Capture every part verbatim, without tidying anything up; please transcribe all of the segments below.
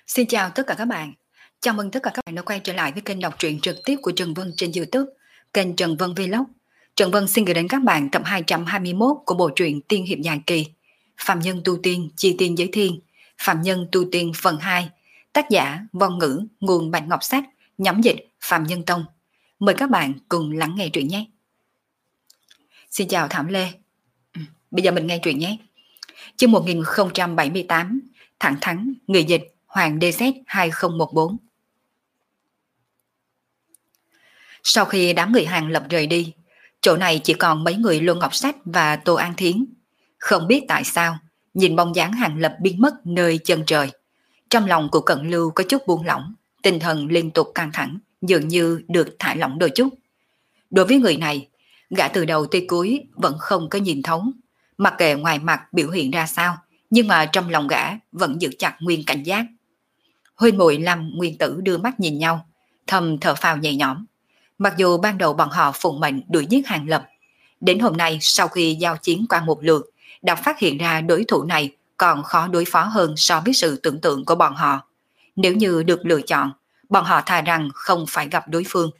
Xin chào tất cả các bạn. Chào mừng tất cả các bạn đã quay trở lại với kênh đọc truyện trực tiếp của Trần Vân trên YouTube, kênh Trần Vân Vlog. Trần Vân xin gửi đến các bạn tập hai trăm hai mươi mốt của bộ truyện Tiên hiệp dài kỳ Phạm nhân tu tiên, chi tiên giới thiên, Phạm nhân tu tiên phần hai, tác giả Vong Ngữ, nguồn Bạch Ngọc Sách, nhóm dịch Phạm Nhân Tông. Mời các bạn cùng lắng nghe truyện nhé. Xin chào Thảm Lê. Ừ, bây giờ mình nghe truyện nhé. Chương một nghìn không trăm bảy mươi tám, Thẳng Thắng, người dịch Hoàng đê zét hai không một bốn. Sau khi đám người Hàng Lập rời đi, chỗ này chỉ còn mấy người Luân Ngọc Sách và Tô An Thiến. Không biết tại sao, nhìn bóng dáng Hàng Lập biến mất nơi chân trời, trong lòng của Cận Lưu có chút buông lỏng, tinh thần liên tục căng thẳng, dường như được thả lỏng đôi chút. Đối với người này, gã từ đầu tới cuối vẫn không có nhìn thấu, mặc kệ ngoài mặt biểu hiện ra sao, nhưng mà trong lòng gã vẫn giữ chặt nguyên cảnh giác. Huynh muội Lâm Nguyên Tử đưa mắt nhìn nhau, thầm thở phào nhẹ nhõm. Mặc dù ban đầu bọn họ phụng mệnh đuổi giết Hàng Lập, đến hôm nay sau khi giao chiến qua một lượt, đã phát hiện ra đối thủ này còn khó đối phó hơn so với sự tưởng tượng của bọn họ. Nếu như được lựa chọn, bọn họ thà rằng không phải gặp đối phương.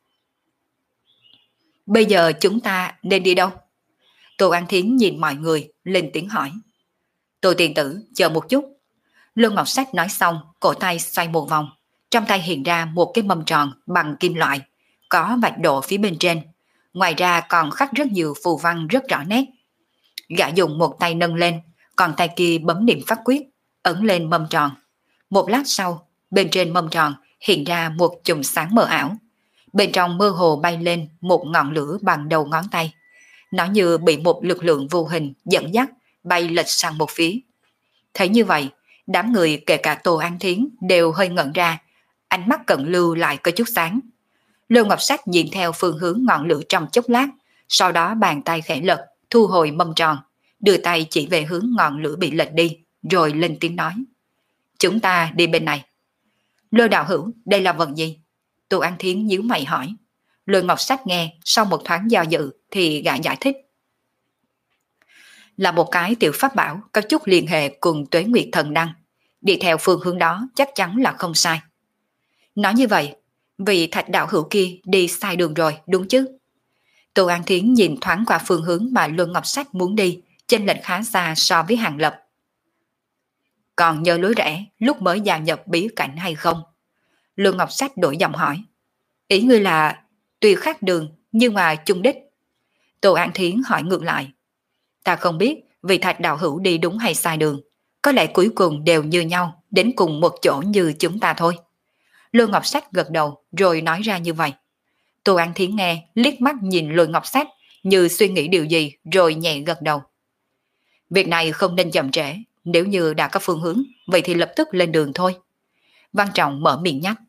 Bây giờ chúng ta nên đi đâu? Tô An Thiến nhìn mọi người, lên tiếng hỏi. Tô tiền tử, chờ một chút. Luân Ngọc Sách nói xong, cổ tay xoay một vòng, trong tay hiện ra một cái mâm tròn bằng kim loại, có vạch độ phía bên trên. Ngoài ra còn khắc rất nhiều phù văn rất rõ nét. Gã dùng một tay nâng lên, còn tay kia bấm niệm pháp quyết, ấn lên mâm tròn. Một lát sau, bên trên mâm tròn hiện ra một chùm sáng mờ ảo. Bên trong mơ hồ bay lên một ngọn lửa bằng đầu ngón tay. Nó như bị một lực lượng vô hình dẫn dắt, bay lệch sang một phía. Thấy như vậy, đám người kể cả Tô An Thiến đều hơi ngẩn ra, ánh mắt Cận Lưu lại có chút sáng. Lưu Ngọc Sách nhìn theo phương hướng ngọn lửa trong chốc lát, sau đó bàn tay khẽ lật, thu hồi mâm tròn, đưa tay chỉ về hướng ngọn lửa bị lệch đi, rồi lên tiếng nói. Chúng ta đi bên này. Lôi đạo hữu, đây là vật gì? Tô An Thiến nhíu mày hỏi. Lưu Ngọc Sách nghe, sau một thoáng do dự thì gã giải thích. Là một cái tiểu pháp bảo có chút liên hệ cùng Tuế Nguyệt Thần Đăng. Đi theo phương hướng đó chắc chắn là không sai. Nói như vậy, vì Thạch đạo hữu kia đi sai đường rồi, đúng chứ? Tô An Thiến nhìn thoáng qua phương hướng mà Luân Ngọc Sách muốn đi, chênh lệch khá xa so với Hàng Lập. Còn nhớ lối rẽ lúc mới gia nhập bí cảnh hay không? Luân Ngọc Sách đổi giọng hỏi. Ý ngươi là tuy khác đường nhưng mà chung đích. Tô An Thiến hỏi ngược lại. Ta không biết vì Thạch đạo hữu đi đúng hay sai đường, có lẽ cuối cùng đều như nhau, đến cùng một chỗ như chúng ta thôi. Lôi Ngọc Sách gật đầu rồi nói ra như vậy. Tô An Thiến nghe, liếc mắt nhìn Lôi Ngọc Sách như suy nghĩ điều gì rồi nhẹ gật đầu. Việc này không nên chậm trễ, nếu như đã có phương hướng, vậy thì lập tức lên đường thôi. Văn Trọng mở miệng nhắc.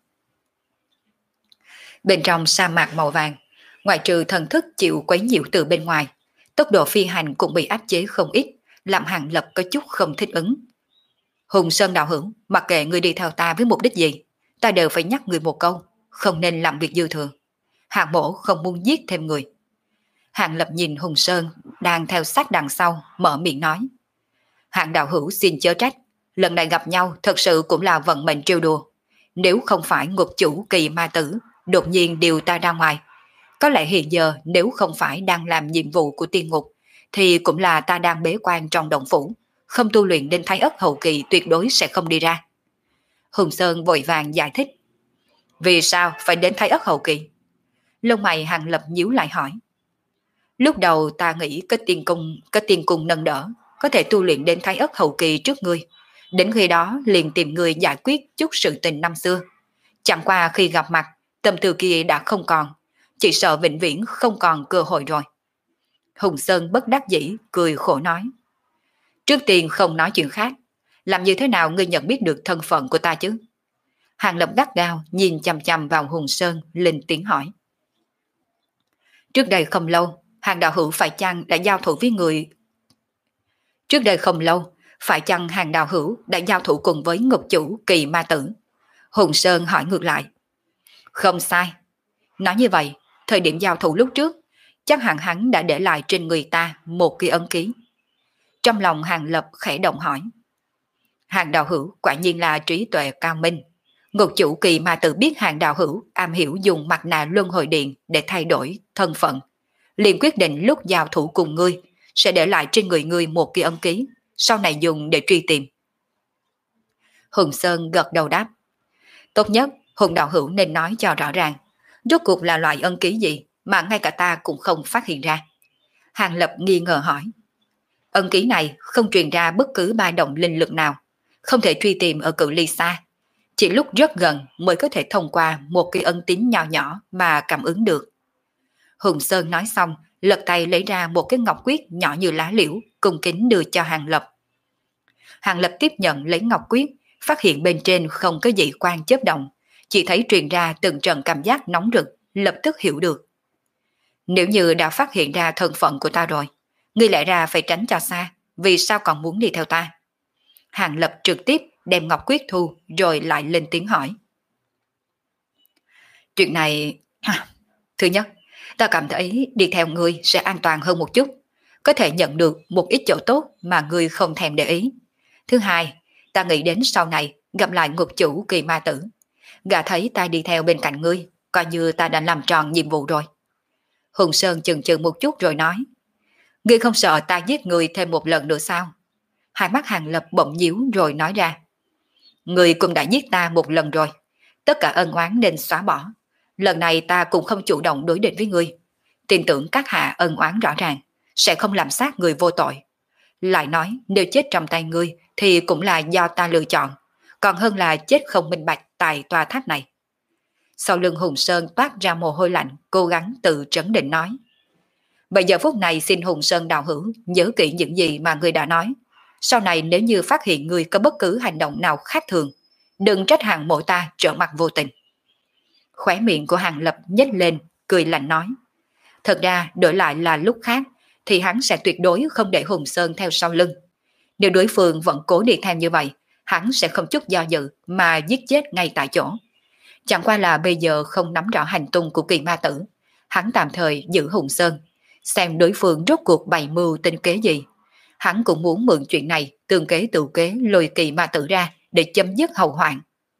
Bên trong sa mạc màu vàng, ngoại trừ thần thức chịu quấy nhiễu từ bên ngoài, tốc độ phi hành cũng bị áp chế không ít, làm Hàng Lập có chút không thích ứng. Hùng Sơn đạo hữu, mặc kệ người đi theo ta với mục đích gì, ta đều phải nhắc người một câu, không nên làm việc dư thừa. Hàng mổ không muốn giết thêm người. Hàng Lập nhìn Hùng Sơn đang theo sát đằng sau, mở miệng nói. Hàng đạo hữu xin chớ trách, lần này gặp nhau thật sự cũng là vận mệnh trêu đùa. Nếu không phải ngục chủ Kỳ Ma Tử đột nhiên điều ta ra ngoài, có lẽ hiện giờ nếu không phải đang làm nhiệm vụ của tiên ngục, thì cũng là ta đang bế quan trong động phủ, không tu luyện đến Thái Ất hậu kỳ tuyệt đối sẽ không đi ra. Hùng Sơn vội vàng giải thích. Vì sao phải đến Thái Ất hậu kỳ? Lông mày Hàng Lập nhíu lại hỏi. Lúc đầu ta nghĩ có tiên cung, có tiên cung nâng đỡ, có thể tu luyện đến Thái Ất hậu kỳ trước ngươi. Đến khi đó liền tìm người giải quyết chút sự tình năm xưa. Chẳng qua khi gặp mặt, tâm tư kia đã không còn, chỉ sợ vĩnh viễn không còn cơ hội rồi. Hùng Sơn bất đắc dĩ, cười khổ nói. Trước tiên không nói chuyện khác, làm như thế nào ngươi nhận biết được thân phận của ta chứ? Hàng Lập gắt gao nhìn chằm chằm vào Hùng Sơn, lên tiếng hỏi. Trước đây không lâu, Hàng đạo hữu phải chăng đã giao thủ với người... Trước đây không lâu, phải chăng Hàng đạo hữu đã giao thủ cùng với ngục chủ Kỳ Ma Tử? Hùng Sơn hỏi ngược lại. Không sai. Nói như vậy, thời điểm giao thủ lúc trước, chắc hẳn hắn đã để lại trên người ta một cái ấn ký. Trong lòng Hàng Lập khẽ động hỏi. Hàng đạo hữu quả nhiên là trí tuệ cao minh. Ngục chủ Kỳ Ma Tử biết hàng đạo hữu am hiểu dùng mặt nạ luân hồi điện để thay đổi thân phận, liền quyết định lúc giao thủ cùng ngươi sẽ để lại trên người ngươi một kỳ ân ký, sau này dùng để truy tìm. Hùng Sơn gật đầu đáp. Tốt nhất Hùng đạo hữu nên nói cho rõ ràng, rốt cuộc là loại ân ký gì mà ngay cả ta cũng không phát hiện ra. Hàng Lập nghi ngờ hỏi. Ân ký này không truyền ra bất cứ ba động linh lực nào, không thể truy tìm ở cự ly xa, chỉ lúc rất gần mới có thể thông qua một cái ân tín nhỏ nhỏ mà cảm ứng được. Hùng Sơn nói xong, lật tay lấy ra một cái ngọc quyết nhỏ như lá liễu, cung kính đưa cho Hàng Lập. Hàng Lập tiếp nhận lấy ngọc quyết, phát hiện bên trên không có dị quang chớp động, chỉ thấy truyền ra từng trận cảm giác nóng rực, lập tức hiểu được. Nếu như đã phát hiện ra thân phận của ta rồi, ngươi lại ra phải tránh cho xa, vì sao còn muốn đi theo ta? Hàng Lập trực tiếp đem ngọc quyết thu rồi lại lên tiếng hỏi. Chuyện này... Thứ nhất, ta cảm thấy đi theo ngươi sẽ an toàn hơn một chút, có thể nhận được một ít chỗ tốt mà ngươi không thèm để ý. Thứ hai, ta nghĩ đến sau này gặp lại ngục chủ Kỳ Ma Tử, gã thấy ta đi theo bên cạnh ngươi, coi như ta đã làm tròn nhiệm vụ rồi. Hùng Sơn chừng chừng một chút rồi nói. Ngươi không sợ ta giết ngươi thêm một lần nữa sao? Hai mắt Hàng Lập bỗng nhíu rồi nói ra. Ngươi cũng đã giết ta một lần rồi, tất cả ân oán nên xóa bỏ. Lần này ta cũng không chủ động đối địch với ngươi, tin tưởng các hạ ân oán rõ ràng, sẽ không làm sát người vô tội. Lại nói nếu chết trong tay ngươi thì cũng là do ta lựa chọn, còn hơn là chết không minh bạch tại tòa tháp này. Sau lưng Hùng Sơn toát ra mồ hôi lạnh, cố gắng tự trấn định nói. Bây giờ phút này xin Hùng Sơn đạo hữu nhớ kỹ những gì mà ngươi đã nói. Sau này nếu như phát hiện ngươi có bất cứ hành động nào khác thường, đừng trách hàng mộ ta trở mặt vô tình. Khóe miệng của Hàng Lập nhếch lên, cười lạnh nói. Thật ra đổi lại là lúc khác thì hắn sẽ tuyệt đối không để Hùng Sơn theo sau lưng. Nếu đối phương vẫn cố đi theo như vậy, hắn sẽ không chút do dự mà giết chết ngay tại chỗ. Chẳng qua là bây giờ không nắm rõ hành tung của Kỳ Ma Tử, hắn tạm thời giữ Hùng Sơn, xem đối phương rốt cuộc bày mưu tinh kế gì. Hắn cũng muốn mượn chuyện này tương kế tự kế lôi Kỳ Ma Tử ra để chấm dứt hậu hoạn.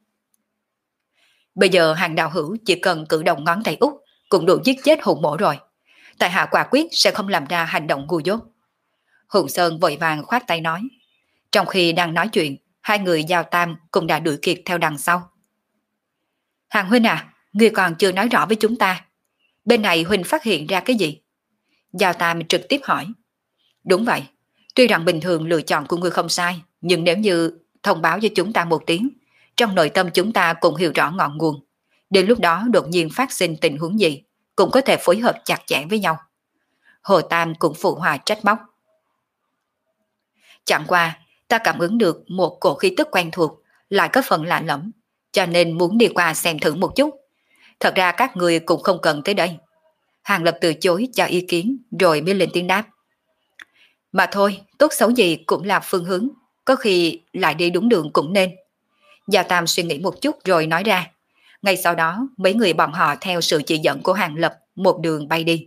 Bây giờ Hàng đạo hữu chỉ cần cử động ngón tay út cũng đủ giết chết Hùng mổ rồi. Tại hạ quả quyết sẽ không làm ra hành động ngu dốt. Hùng Sơn vội vàng khoát tay nói. Trong khi đang nói chuyện, hai người giao tam cũng đã đuổi kịp theo đằng sau. Hàng huynh à, ngươi còn chưa nói rõ với chúng ta. Bên này huynh phát hiện ra cái gì? Giao tam trực tiếp hỏi. Đúng vậy, tuy rằng bình thường lựa chọn của ngươi không sai, nhưng nếu như thông báo cho chúng ta một tiếng, trong nội tâm chúng ta cũng hiểu rõ ngọn nguồn. Đến lúc đó đột nhiên phát sinh tình huống gì, cũng có thể phối hợp chặt chẽ với nhau. Hồ Tam cũng phụ hòa trách móc. Chẳng qua, ta cảm ứng được một cổ khí tức quen thuộc, lại có phần lạ lẫm, cho nên muốn đi qua xem thử một chút. Thật ra các người cũng không cần tới đây. Hàng Lập từ chối cho ý kiến rồi mới lên tiếng đáp. Mà thôi, tốt xấu gì cũng là phương hướng, có khi lại đi đúng đường cũng nên. Gia Tam suy nghĩ một chút rồi nói ra. Ngay sau đó, mấy người bọn họ theo sự chỉ dẫn của Hàng Lập một đường bay đi.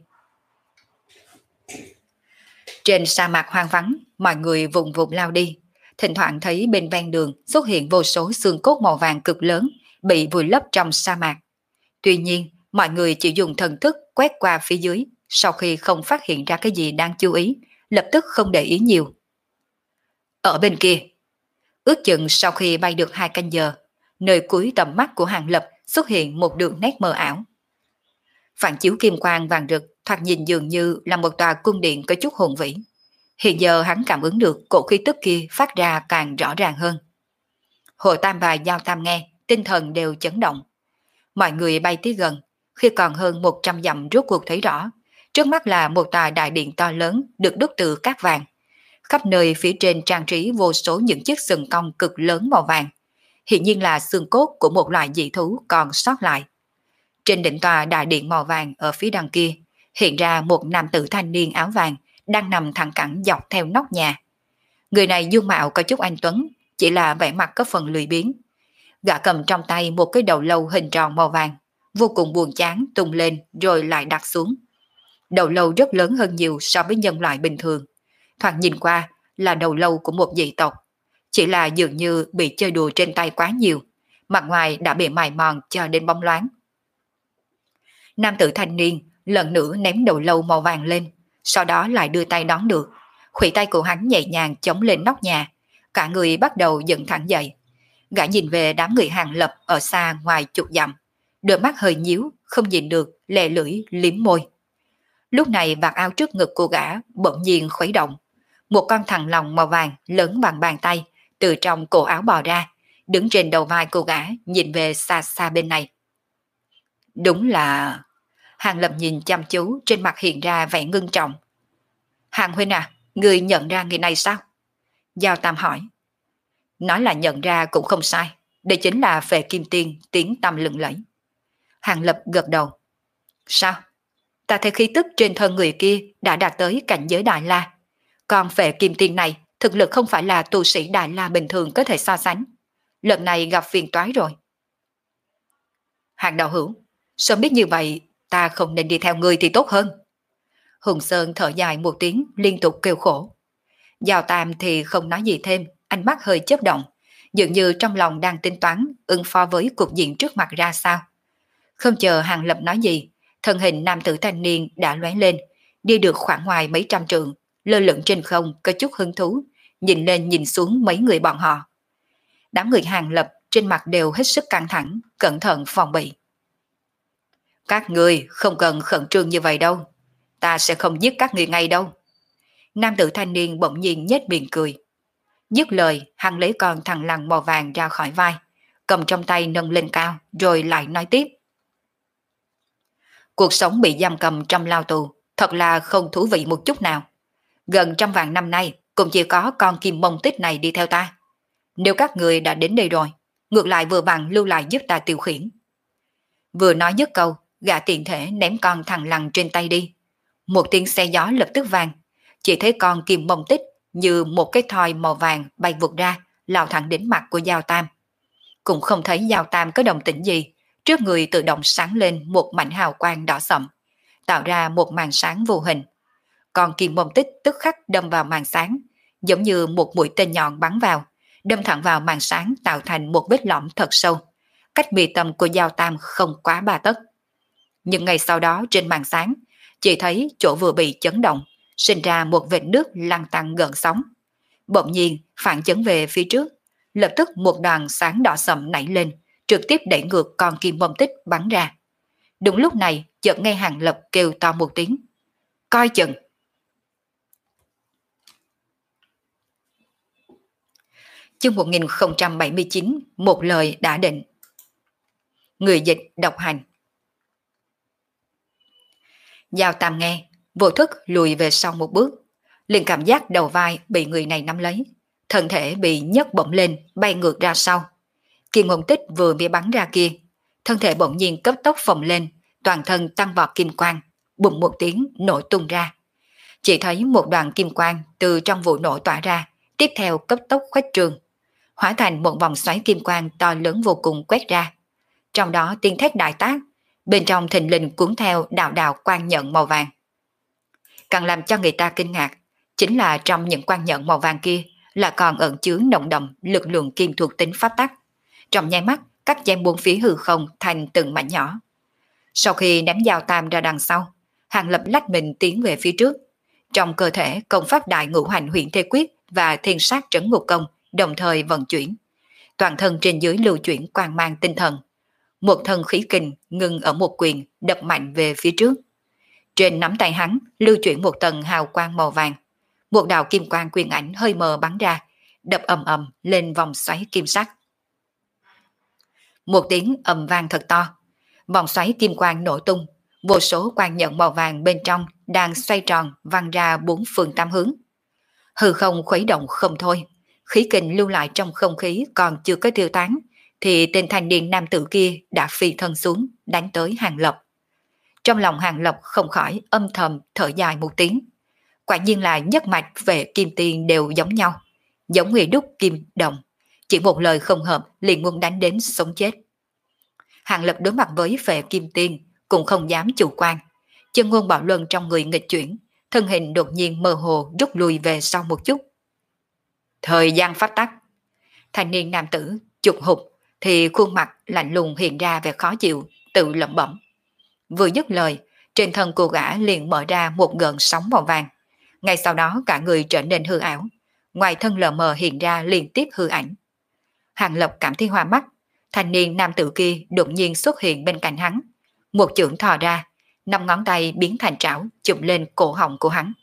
Trên sa mạc hoang vắng, mọi người vùng vụt lao đi. Thỉnh thoảng thấy bên ven đường xuất hiện vô số xương cốt màu vàng cực lớn bị vùi lấp trong sa mạc. Tuy nhiên, mọi người chỉ dùng thần thức quét qua phía dưới, sau khi không phát hiện ra cái gì đáng chú ý, lập tức không để ý nhiều. Ở bên kia, ước chừng sau khi bay được hai canh giờ, nơi cuối tầm mắt của Hàng Lập xuất hiện một đường nét mờ ảo. Phản chiếu kim quang vàng rực, thoạt nhìn dường như là một tòa cung điện có chút hùng vĩ. Hiện giờ hắn cảm ứng được cổ khí tức kia phát ra càng rõ ràng hơn. Hồ Tam và Giao Tam nghe, tinh thần đều chấn động. Mọi người bay tới gần, khi còn hơn một trăm dặm rốt cuộc thấy rõ, trước mắt là một tòa đại điện to lớn được đúc từ cát vàng. Khắp nơi phía trên trang trí vô số những chiếc sừng cong cực lớn màu vàng, hiện nhiên là xương cốt của một loại dị thú còn sót lại. Trên đỉnh tòa đại điện màu vàng ở phía đằng kia, hiện ra một nam tử thanh niên áo vàng đang nằm thẳng cẳng dọc theo nóc nhà. Người này dung mạo có chút anh tuấn, chỉ là vẻ mặt có phần lười biếng. Gã cầm trong tay một cái đầu lâu hình tròn màu vàng, vô cùng buồn chán tung lên rồi lại đặt xuống. Đầu lâu rất lớn hơn nhiều so với nhân loại bình thường, thoạt nhìn qua là đầu lâu của một dị tộc, chỉ là dường như bị chơi đùa trên tay quá nhiều, mặt ngoài đã bị mài mòn cho đến bóng loáng. Nam tử thanh niên lần nữa ném đầu lâu màu vàng lên, sau đó lại đưa tay đón được. Khuỷu tay của hắn nhẹ nhàng chống lên nóc nhà, cả người bắt đầu dựng thẳng dậy. Gã nhìn về đám người Hàng Lập ở xa ngoài chục dặm, đôi mắt hơi nhíu, không nhìn được, lè lưỡi liếm môi. Lúc này vạt áo trước ngực của gã bỗng nhiên khuấy động, một con thằn lằn màu vàng lớn bằng bàn tay từ trong cổ áo bò ra, đứng trên đầu vai của gã, nhìn về xa xa bên này. Đúng là... Hàng Lập nhìn chăm chú, trên mặt hiện ra vẻ ngưng trọng. Hàng huynh à, người nhận ra người này sao? Giao Tam hỏi. Nói là nhận ra cũng không sai, đây chính là Phệ Kim Tiên tiếng tăm lừng lẫy. Hàng Lập gật đầu. Sao? Ta thấy khí tức trên thân người kia đã đạt tới cảnh giới Đại La. Còn Phệ Kim Tiên này, thực lực không phải là tu sĩ Đại La bình thường có thể so sánh. Lần này gặp phiền toái rồi. Hàng đạo hữu, sớm biết như vậy, ta không nên đi theo ngươi thì tốt hơn. Hùng Sơn thở dài một tiếng, liên tục kêu khổ. Giao Tam thì không nói gì thêm, ánh mắt hơi chớp động, dường như trong lòng đang tính toán ứng phó với cục diện trước mặt ra sao. Không chờ Hàng Lập nói gì, thân hình nam tử thanh niên đã lóe lên, đi được khoảng ngoài mấy trăm trượng, lơ lửng trên không có chút hứng thú, nhìn lên nhìn xuống mấy người bọn họ. Đám người Hàng Lập trên mặt đều hết sức căng thẳng, cẩn thận phòng bị. Các ngươi không cần khẩn trương như vậy đâu, ta sẽ không giết các ngươi ngay đâu. Nam tử thanh niên bỗng nhiên nhếch miệng cười. Dứt lời, hắn lấy con thằn lằn màu vàng ra khỏi vai, cầm trong tay nâng lên cao, rồi lại nói tiếp. Cuộc sống bị giam cầm trong lao tù, thật là không thú vị một chút nào. Gần trăm vạn năm nay, cũng chỉ có con kim mông tích này đi theo ta. Nếu các người đã đến đây rồi, ngược lại vừa bằng lưu lại giúp ta tiêu khiển. Vừa nói dứt câu, gã tiện thể ném con thằn lằn trên tay đi. Một tiếng xe gió lập tức vang, chỉ thấy con kim mông tích như một cái thoi màu vàng bay vụt ra, lao thẳng đến mặt của Giao Tam. Cũng không thấy Giao Tam có động tĩnh gì, trước người tự động sáng lên một mảnh hào quang đỏ sậm, tạo ra một màn sáng vô hình. Còn kim mông tích tức khắc đâm vào màn sáng, giống như một mũi tên nhọn bắn vào, đâm thẳng vào màn sáng tạo thành một vết lõm thật sâu, cách mi tâm của Giao Tam không quá ba tấc. Nhưng ngay sau đó trên màn sáng, chỉ thấy chỗ vừa bị chấn động, sinh ra một vệt nước lăn tăn gợn sóng. Bỗng nhiên phản chấn về phía trước, lập tức một đoàn sáng đỏ sậm nảy lên, trực tiếp đẩy ngược con kim mông tích bắn ra. Đúng lúc này, chợt nghe Hàng Lập kêu to một tiếng. Coi chừng! Chương một nghìn không trăm bảy mươi chín, một lời đã định. Người dịch độc hành. Giao Tam nghe, vô thức lùi về sau một bước, liền cảm giác đầu vai bị người này nắm lấy, thân thể bị nhấc bổng lên, bay ngược ra sau. Kim mông tích vừa bị bắn ra kia, thân thể bỗng nhiên cấp tốc phồng lên, toàn thân tăng vọt kim quang, bùng một tiếng nổ tung ra. Chỉ thấy một đoàn kim quang từ trong vụ nổ tỏa ra, tiếp theo cấp tốc khuếch trường, hóa thành một vòng xoáy kim quang to lớn vô cùng quét ra. Trong đó tiếng thét đại tác, bên trong thình lình cuốn theo đạo đạo quang nhận màu vàng. Càng làm cho người ta kinh ngạc, chính là trong những quang nhận màu vàng kia là còn ẩn chứa nồng đậm lực lượng kim thuộc tính pháp tắc. Trong nháy mắt, cắt chém bốn phía hư không thành từng mảnh nhỏ. Sau khi ném Giao Tam ra đằng sau, Hàng Lập lách mình tiến về phía trước. Trong cơ thể công pháp đại ngũ hành huyền thế quyết và thiên sát trấn ngục công đồng thời vận chuyển. Toàn thân trên dưới lưu chuyển quang mang tinh thần. Một thân khí kình ngưng ở một quyền đập mạnh về phía trước. Trên nắm tay hắn lưu chuyển một tầng hào quang màu vàng. Một đạo kim quang quyền ảnh hơi mờ bắn ra, đập ầm ầm lên vòng xoáy kim sắc. Một tiếng ầm vang thật to, vòng xoáy kim quang nổ tung, vô số quang nhận màu vàng bên trong đang xoay tròn văng ra bốn phương tám hướng. Hư không khuấy động không thôi, khí kình lưu lại trong không khí còn chưa có tiêu tán, thì tên thanh niên nam tử kia đã phi thân xuống, đánh tới Hàng Lập. Trong lòng Hàng Lập không khỏi âm thầm thở dài một tiếng. Quả nhiên là nhất mạch về kim tiền đều giống nhau, giống người đúc kim đồng, chỉ một lời không hợp liền muốn đánh đến sống chết. Hàng Lập đối mặt với Phệ Kim Tiên cũng không dám chủ quan, chân ngôn bảo luân trong người nghịch chuyển, thân hình đột nhiên mơ hồ rút lui về sau một chút. Thời gian phát tắc, Thanh niên nam tử chụp hụt thì khuôn mặt lạnh lùng hiện ra vẻ khó chịu, tự lẩm bẩm. Vừa dứt lời, trên thân cô gã liền mở ra một gợn sóng màu vàng. Ngay sau đó cả người trở nên hư ảo, ngoài thân lờ mờ hiện ra liên tiếp hư ảnh. Hàng Lập cảm thấy hoa mắt, thanh niên nam tử kia đột nhiên xuất hiện bên cạnh hắn. Một chưởng thò ra, năm ngón tay biến thành trảo chụm lên cổ họng của hắn.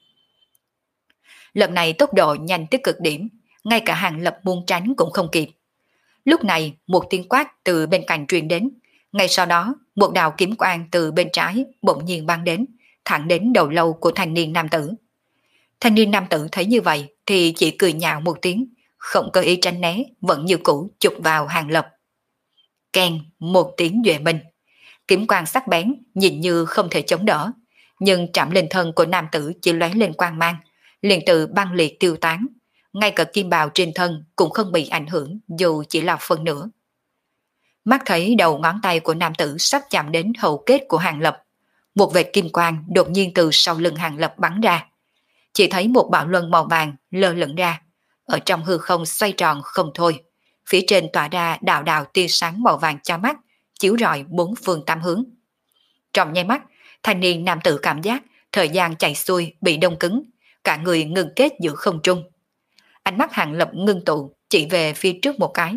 Lần này tốc độ nhanh tới cực điểm, ngay cả Hàng Lập muốn tránh cũng không kịp. Lúc này một tiếng quát từ bên cạnh truyền đến, ngay sau đó một đạo kiếm quang từ bên trái bỗng nhiên bắn đến, thẳng đến đầu lâu của thanh niên nam tử. Thanh niên nam tử thấy như vậy thì chỉ cười nhạo một tiếng, không có ý tránh né, vẫn như cũ chụp vào Hàng Lập. Keng một tiếng duệ minh, kiếm quang sắc bén nhìn như không thể chống đỡ, nhưng chạm lên thân của nam tử chỉ lóe lên quang mang, liền từ băng liệt tiêu tán, ngay cả kim bào trên thân cũng không bị ảnh hưởng dù chỉ là phần nửa. Mắt thấy đầu ngón tay của nam tử sắp chạm đến hầu kết của Hàng Lập, một vệt kim quang đột nhiên từ sau lưng Hàng Lập bắn ra. Chỉ thấy một bạo luân màu vàng lơ lửng ra, ở trong hư không xoay tròn không thôi, phía trên tỏa ra đạo đạo tia sáng màu vàng cho mắt, chiếu rọi bốn phương tám hướng. Trong nháy mắt, thanh niên nam tử cảm giác thời gian chạy xuôi bị đông cứng, cả người ngừng kết giữa không trung. Ánh mắt Hàng Lập ngưng tụ, chỉ về phía trước một cái.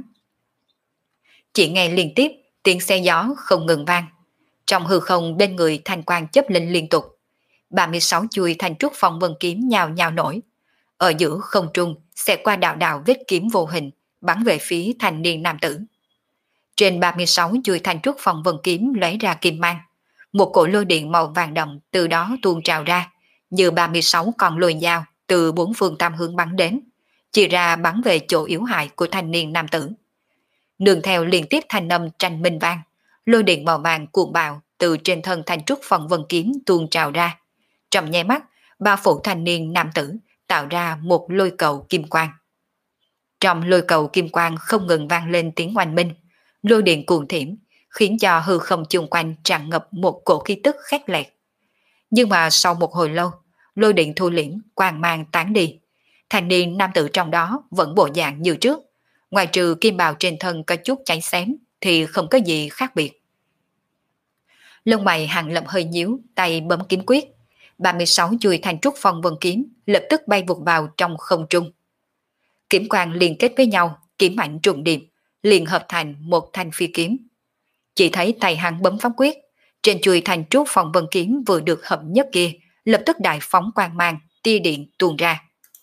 Chỉ nghe liên tiếp tiếng xe gió không ngừng vang. Trong hư không bên người thanh quang chớp lên liên tục. ba mươi sáu chuôi thanh trúc phong vân kiếm nhào nhào nổi. Ở giữa không trung sẽ qua đạo đạo vết kiếm vô hình, bắn về phía thanh niên nam tử. Trên ba mươi sáu chuôi thanh trúc phong vân kiếm lóe ra kim mang. Một cổ lôi điện màu vàng đậm từ đó tuôn trào ra, như ba mươi sáu con lôi dao từ bốn phương tám hướng bắn đến, chia ra bắn về chỗ yếu hại của thanh niên nam tử. Nương theo liên tiếp thanh âm tranh minh vang, lôi điện màu vàng cuồng bạo từ trên thân thanh trúc phong vân kiếm tuôn trào ra. Trong nháy mắt, ba phủ thanh niên nam tử tạo ra một lôi cầu kim quang. Trong lôi cầu kim quang không ngừng vang lên tiếng oanh minh, lôi điện cuồng thiểm, khiến cho hư không chung quanh tràn ngập một cổ khí tức khét lẹt. Nhưng mà sau một hồi lâu, lôi điện thu liễm, quang mang tán đi. Thanh niên nam tử trong đó vẫn bộ dạng như trước, ngoài trừ kim bào trên thân có chút cháy xém thì không có gì khác biệt. Lông mày Hàng Lập hơi nhíu, tay bấm kiếm quyết. ba mươi sáu chuôi thanh trúc phong vân kiếm lập tức bay vụt vào trong không trung. Kiếm quang liên kết với nhau, kiếm mạnh trùng điệp, liền hợp thành một thanh phi kiếm. Chỉ thấy tay hắn bấm pháp quyết, trên chuôi thanh trúc phong vân kiếm vừa được hợp nhất kia lập tức đại phóng quang mang, tia điện tuôn ra.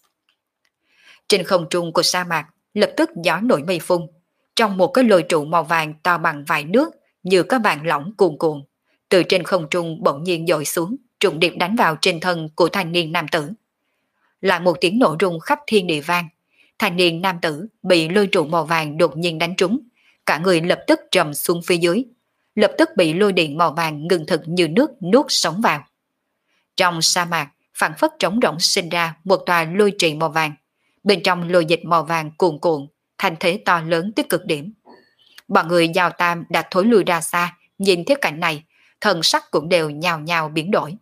Trên không trung của sa mạc lập tức gió nổi mây phun, trong một cái lôi trụ màu vàng to bằng vải nước như có vàng lỏng cuồn cuộn, từ trên không trung bỗng nhiên dội xuống, trùng điệp đánh vào trên thân của thanh niên nam tử. Lại một tiếng nổ rung khắp thiên địa vang, thanh niên nam tử bị lôi trụ màu vàng đột nhiên đánh trúng, cả người lập tức trầm xuống phía dưới, lập tức bị lôi điện màu vàng ngừng thực như nước nuốt sống vào. Trong sa mạc phảng phất trống rỗng sinh ra một tòa lôi trì màu vàng, bên trong lôi dịch màu vàng cuồn cuộn, thành thế to lớn tới cực điểm. Bọn người Giao Tam đã thối lui ra xa, nhìn thấy cảnh này, thần sắc cũng đều nhào nhào biến đổi.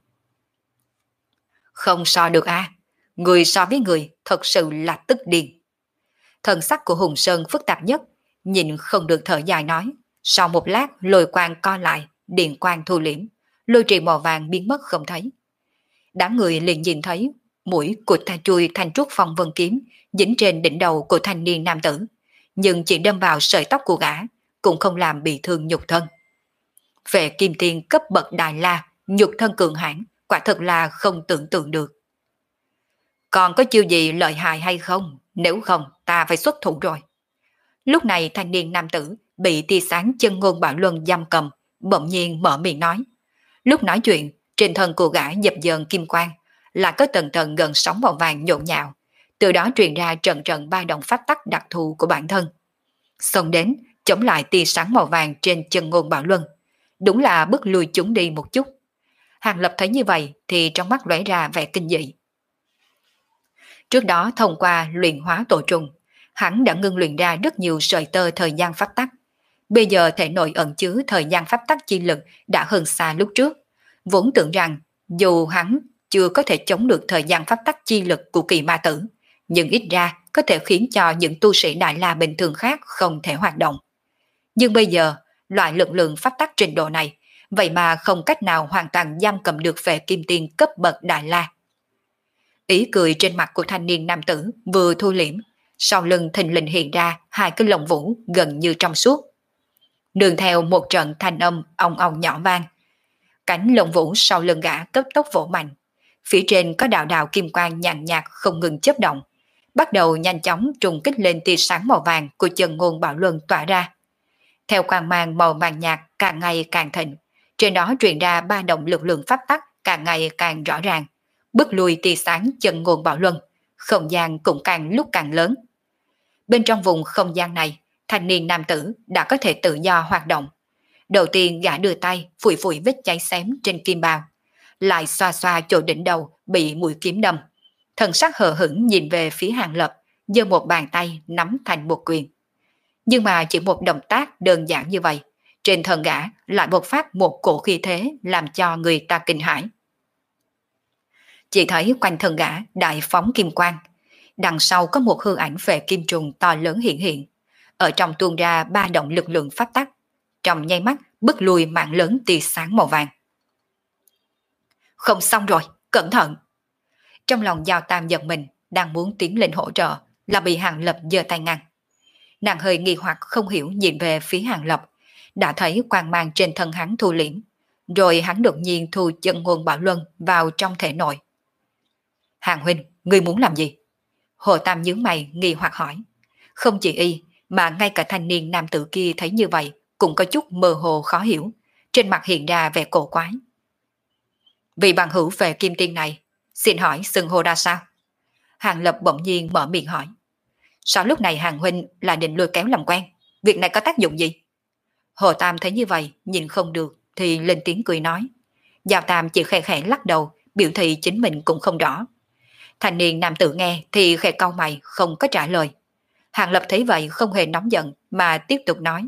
Không so được à, người so với người thật sự là tức điên. Thần sắc của Hùng Sơn phức tạp nhất, nhìn không được thở dài nói. Sau một lát lôi quang co lại, điện quang thu liễm, lôi trì màu vàng biến mất không thấy. Đám người liền nhìn thấy mũi của thanh chui thanh trúc phong vân kiếm dính trên đỉnh đầu của thanh niên nam tử, nhưng chỉ đâm vào sợi tóc của gã, cũng không làm bị thương nhục thân. Về kim tiên cấp bậc Đại La, nhục thân cường hãn, quả thật là không tưởng tượng được. Còn có chiêu gì lợi hại hay không? Nếu không, ta phải xuất thủ rồi. Lúc này thanh niên nam tử bị tia sáng chân ngôn bạo luân giam cầm, bỗng nhiên mở miệng nói. Lúc nói chuyện, trên thân của gã dập dờn kim quang, là có tầng tầng gần sóng màu vàng nhộn nhạo, từ đó truyền ra trận trận ba động pháp tắc đặc thù của bản thân. Xông đến, chống lại tia sáng màu vàng trên chân ngôn bạo luân, đúng là bước lùi chúng đi một chút. Hàng Lập thấy như vậy thì trong mắt lóe ra vẻ kinh dị. Trước đó thông qua luyện hóa tổ trùng, hắn đã ngưng luyện ra rất nhiều sợi tơ thời gian pháp tắc. Bây giờ thể nội ẩn chứa thời gian pháp tắc chi lực đã hơn xa lúc trước. Vốn tưởng rằng dù hắn chưa có thể chống được thời gian pháp tắc chi lực của kỳ ma tử, nhưng ít ra có thể khiến cho những tu sĩ Đại La bình thường khác không thể hoạt động. Nhưng bây giờ, loại lực lượng pháp tắc trình độ này, vậy mà không cách nào hoàn toàn giam cầm được Phệ Kim Tiên cấp bậc Đại La. Ý cười trên mặt của thanh niên nam tử vừa thu liễm, sau lưng thình lình hiện ra hai cái lồng vũ gần như trong suốt. Đường theo một trận thanh âm ong ong nhỏ vang, cánh lồng vũ sau lưng gã cấp tốc vỗ mạnh, phía trên có đạo đạo kim quang nhàn nhạt không ngừng chớp động, bắt đầu nhanh chóng trùng kích lên tia sáng màu vàng của chân ngôn bảo luân tỏa ra. Theo quang mang màu vàng nhạt càng ngày càng thịnh, trên đó truyền ra ba động lực lượng pháp tắc càng ngày càng rõ ràng, bức lui tia sáng chân ngôn bảo luân, không gian cũng càng lúc càng lớn. Bên trong vùng không gian này, thanh niên nam tử đã có thể tự do hoạt động. Đầu tiên gã đưa tay phủi phủi vết cháy xém trên kim bào, lại xoa xoa chỗ đỉnh đầu bị mũi kiếm đâm. Thần sắc hờ hững nhìn về phía Hàng Lập, giơ một bàn tay nắm thành một quyền. Nhưng mà chỉ một động tác đơn giản như vậy, trên thân gã lại bộc phát một cổ khí thế làm cho người ta kinh hãi. Chỉ thấy quanh thân gã đại phóng kim quang, đằng sau có một hư ảnh về kim trùng to lớn hiện hiện, ở trong tuôn ra ba động lực lượng pháp tắc, trong nháy mắt bức lùi mạng lớn tia sáng màu vàng. Không xong rồi, cẩn thận! Trong lòng Giao Tam giật mình, đang muốn tiến lên hỗ trợ, là bị Hàng Lập giơ tay ngăn. Nàng hơi nghi hoặc không hiểu nhìn về phía Hàng Lập, đã thấy quang mang trên thân hắn thu liễm, rồi hắn đột nhiên thu chân ngôn bảo luân vào trong thể nội. Hàng huynh, ngươi muốn làm gì? Hồ Tam nhướng mày nghi hoặc hỏi. Không chỉ y, mà ngay cả thanh niên nam tử kia thấy như vậy cũng có chút mơ hồ khó hiểu, trên mặt hiện ra vẻ cổ quái. Vì bằng hữu về kim tiên này, xin hỏi xưng hô ra sao? Hàng Lập bỗng nhiên mở miệng hỏi. Sao lúc này Hàng huynh là định lôi kéo làm quen? Việc này có tác dụng gì? Hồ Tam thấy như vậy, nhìn không được thì lên tiếng cười nói. Giao Tam chỉ khẽ khẽ lắc đầu, biểu thị chính mình cũng không rõ. Thanh niên nam tử nghe thì khẽ cau mày không có trả lời. Hàng Lập thấy vậy không hề nóng giận mà tiếp tục nói.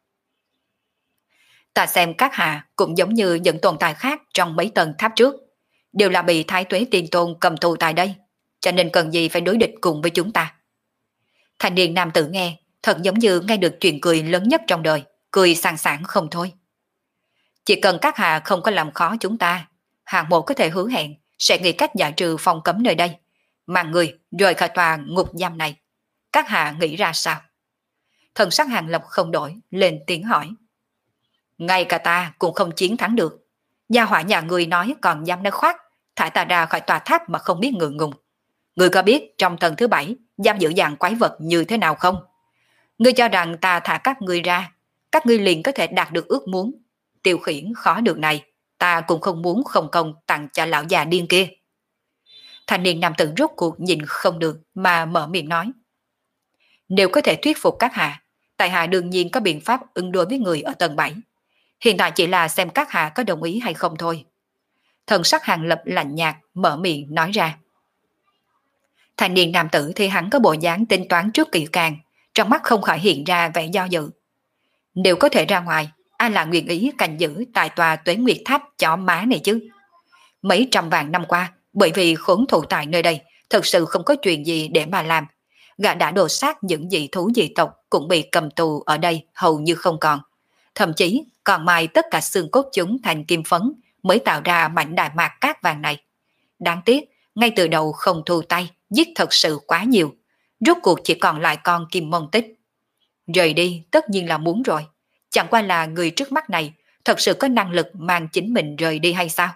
Ta xem các hạ cũng giống như những tồn tại khác trong mấy tầng tháp trước, đều là bị Thái Tuế Tiên Tôn cầm tù tại đây, cho nên cần gì phải đối địch cùng với chúng ta. Thanh niên nam tử nghe thật giống như nghe được chuyện cười lớn nhất trong đời, cười sảng sảng không thôi. Chỉ cần các hạ không có làm khó chúng ta, hạng một có thể hứa hẹn sẽ nghĩ cách giải trừ phong cấm nơi đây, mà người rời khỏi tòa ngục giam này. Các hạ nghĩ ra sao? Thần sắc Hàng Lập không đổi, lên tiếng hỏi. Ngay cả ta cũng không chiến thắng được. Gia hỏa nhà người nói còn dám nói khoác, thả ta ra khỏi tòa tháp mà không biết ngượng ngùng. Người có biết trong tầng thứ bảy giam giữ dạng quái vật như thế nào không? Ngươi cho rằng ta thả các ngươi ra, các ngươi liền có thể đạt được ước muốn. Tiêu khiển khó được này, ta cũng không muốn không công tặng cho lão già điên kia. Thanh niên nam tử rốt cuộc nhìn không được mà mở miệng nói. Nếu có thể thuyết phục các hạ, tại hạ đương nhiên có biện pháp ứng đối với người ở tầng bảy. Hiện tại chỉ là xem các hạ có đồng ý hay không thôi. Thần sắc Hàng Lập lạnh nhạt mở miệng nói ra. Thanh niên nam tử thì hắn có bộ dáng tính toán trước kỹ càng, trong mắt không khỏi hiện ra vẻ do dự. Nếu có thể ra ngoài, ai là nguyện ý canh giữ tại tòa Tuế Nguyệt Tháp chó má này chứ? Mấy trăm vạn năm qua, bởi vì khốn thủ tại nơi đây, thật sự không có chuyện gì để mà làm. Gã đã đồ sát những dị thú dị tộc cũng bị cầm tù ở đây hầu như không còn. Thậm chí còn mài tất cả xương cốt chúng thành kim phấn mới tạo ra mảnh đại mạc cát vàng này. Đáng tiếc, ngay từ đầu không thu tay, giết thật sự quá nhiều. Rốt cuộc chỉ còn lại con Kim Môn Tích. Rời đi tất nhiên là muốn rồi. Chẳng qua là người trước mắt này thật sự có năng lực mang chính mình rời đi hay sao?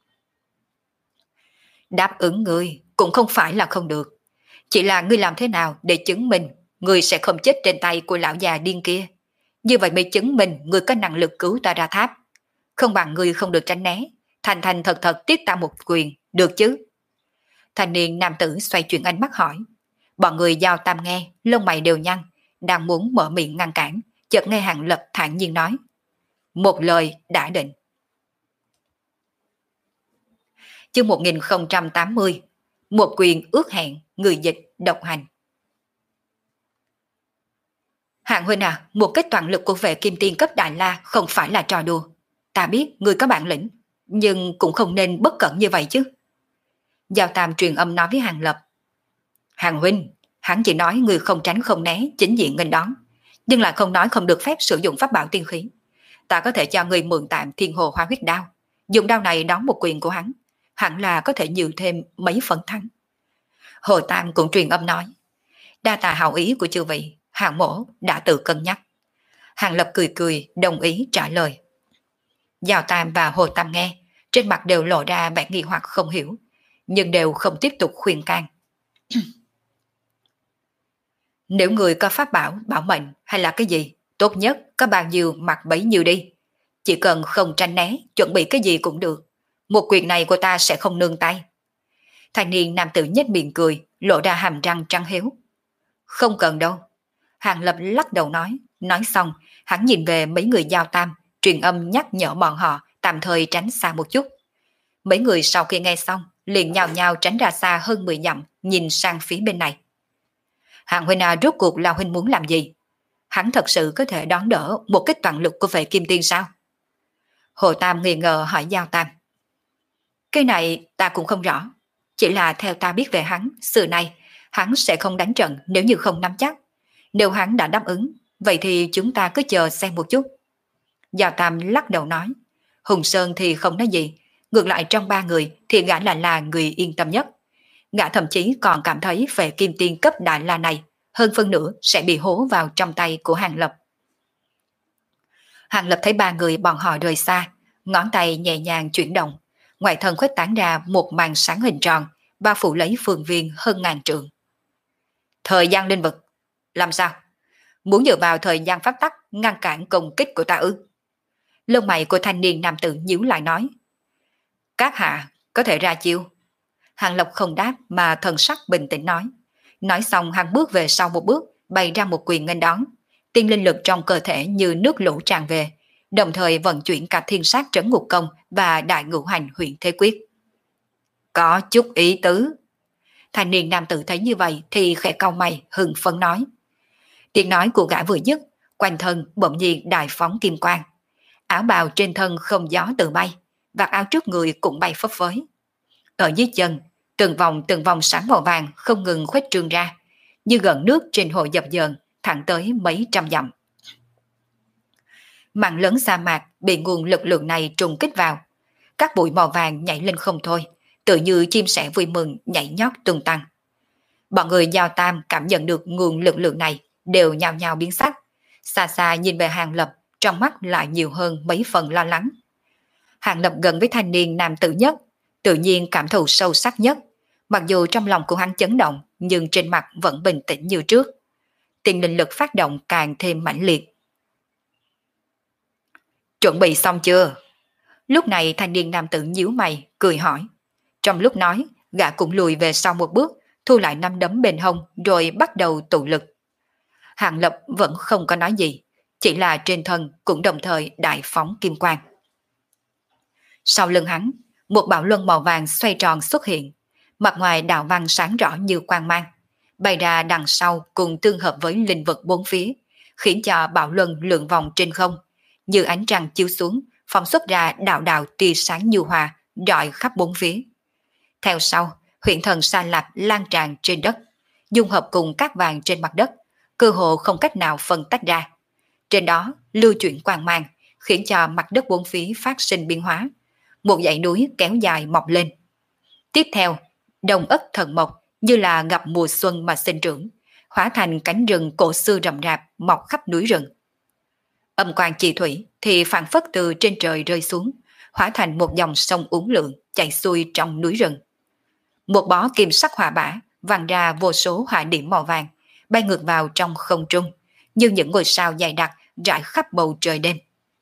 Đáp ứng ngươi cũng không phải là không được. Chỉ là ngươi làm thế nào để chứng minh ngươi sẽ không chết trên tay của lão già điên kia. Như vậy mới chứng minh ngươi có năng lực cứu ta ra tháp. Không bằng ngươi không được tránh né, thành thành thật thật tiếp ta một quyền, được chứ? Thanh niên nam tử xoay chuyển ánh mắt hỏi. Bọn người Giao Tam nghe, lông mày đều nhăn, đang muốn mở miệng ngăn cản, chợt nghe Hàng Lập thản nhiên nói. Một lời đã định. Chương một nghìn không trăm tám mươi. Một quyền ước hẹn, người dịch độc hành. Hạng huynh à, một kết toàn lực của vệ kim tiên cấp Đại La không phải là trò đùa. Ta biết người có bản lĩnh, nhưng cũng không nên bất cẩn như vậy chứ. Giao Tam truyền âm nói với Hàng Lập. Hàng huynh, Hắn chỉ nói người không tránh không né, chính diện nghênh đón, nhưng lại không nói không được phép sử dụng pháp bảo tiên khí. Ta có thể cho người mượn tạm thiên hồ hóa huyết đao, dùng đao này đón một quyền của hắn, hẳn là có thể nhiều thêm mấy phần thắng. Hồ Tam cũng truyền âm nói, đa tạ hảo ý của chư vị, Hàng mổ đã tự cân nhắc. Hàng Lập cười cười đồng ý trả lời. Giao Tam và Hồ Tam nghe, trên mặt đều lộ ra vẻ nghi hoặc không hiểu, nhưng đều không tiếp tục khuyên can. Nếu người có pháp bảo, bảo mệnh hay là cái gì, tốt nhất có bao nhiêu mặc bấy nhiêu đi. Chỉ cần không tranh né, chuẩn bị cái gì cũng được. Một quyền này của ta sẽ không nương tay. Thanh niên nam tử nhếch miệng cười, lộ ra hàm răng trắng héo. Không cần đâu. Hàng Lập lắc đầu nói, nói xong, hắn nhìn về mấy người Giao Tam, truyền âm nhắc nhở bọn họ tạm thời tránh xa một chút. Mấy người sau khi nghe xong, liền nhào nhào tránh ra xa hơn mười dặm, nhìn sang phía bên này. Hàng huynh à, rốt cuộc là huynh muốn làm gì? Hắn thật sự có thể đón đỡ một kích toàn lực của vệ kim tiên sao? Hồ Tam nghi ngờ hỏi Giao Tam. Cái này ta cũng không rõ, chỉ là theo ta biết về hắn, xưa nay hắn sẽ không đánh trận nếu như không nắm chắc. Nếu hắn đã đáp ứng, vậy thì chúng ta cứ chờ xem một chút. Giao Tam lắc đầu nói, Hùng Sơn thì không nói gì, ngược lại trong ba người thì gã là là người yên tâm nhất. Gã thậm chí còn cảm thấy về kim tiên cấp Đại La này hơn phân nửa sẽ bị hố vào trong tay của Hàng Lập. Hàng Lập thấy ba người bọn họ rời xa, ngón tay nhẹ nhàng chuyển động, ngoại thân khuếch tán ra một màn sáng hình tròn, bao phủ lấy phương viên hơn ngàn trượng. Thời gian linh vực, làm sao? Muốn dựa vào thời gian pháp tắc ngăn cản công kích của ta ư? Lông mày của thanh niên nam tử nhíu lại nói. Các hạ có thể ra chiêu. Hàng Lập không đáp mà thần sắc bình tĩnh nói. Nói xong hắn bước về sau một bước, bày ra một quyền nghênh đón. Tiên linh lực trong cơ thể như nước lũ tràn về, đồng thời vận chuyển cả thiên sát trấn ngục công và đại ngũ hành huyện thế quyết. Có chút ý tứ. Thanh niên nam tử thấy như vậy thì khẽ cau mày hừng phấn nói. Tiếng nói của gã vừa dứt, quanh thân bỗng nhiên đại phóng kim quang. Áo bào trên thân không gió tự bay, vạt áo trước người cũng bay phấp phới. Ở dưới chân, từng vòng từng vòng sáng màu vàng không ngừng khuếch trương ra, như gần nước trên hồ dập dờn, thẳng tới mấy trăm dặm. Mảng lớn sa mạc bị nguồn lực lượng này trùng kích vào, các bụi màu vàng nhảy lên không thôi, tự như chim sẻ vui mừng nhảy nhót tung tăng. Bọn người Giao Tam cảm nhận được nguồn lực lượng này đều nhao nhao biến sắc, xa xa nhìn về Hàng Lập, trong mắt lại nhiều hơn mấy phần lo lắng. Hàng Lập gần với thanh niên nam tử nhất, tự nhiên cảm thụ sâu sắc nhất, mặc dù trong lòng của hắn chấn động nhưng trên mặt vẫn bình tĩnh như trước. Tiền linh lực phát động càng thêm mãnh liệt. Chuẩn bị xong chưa? Lúc này thanh niên nam tử nhíu mày, cười hỏi. Trong lúc nói, gã cũng lùi về sau một bước, thu lại năm đấm bên hông rồi bắt đầu tụ lực. Hàng Lập vẫn không có nói gì, chỉ là trên thân cũng đồng thời đại phóng kim quang. Sau lưng hắn, một bảo luân màu vàng xoay tròn xuất hiện, mặt ngoài đạo văn sáng rõ như quang mang, bày ra đằng sau cùng tương hợp với linh vật bốn phía, khiến cho bảo luân lượn vòng trên không, như ánh trăng chiếu xuống, phóng xuất ra đạo đạo tia sáng nhu hòa, rọi khắp bốn phía. Theo sau, huyện thần Sa Lạp lan tràn trên đất, dung hợp cùng các vàng trên mặt đất, cơ hồ không cách nào phân tách ra. Trên đó lưu chuyển quang mang, khiến cho mặt đất bốn phía phát sinh biến hóa. Một dãy núi kéo dài mọc lên. Tiếp theo, đồng ất thần mộc như là gặp mùa xuân mà sinh trưởng, hóa thành cánh rừng cổ xưa rậm rạp mọc khắp núi rừng. Âm quang chi thủy thì phản phất từ trên trời rơi xuống, hóa thành một dòng sông uốn lượn chảy xuôi trong núi rừng. Một bó kim sắc hỏa bả vàng ra vô số hỏa điểm màu vàng, bay ngược vào trong không trung, như những ngôi sao dày đặc rải khắp bầu trời đêm.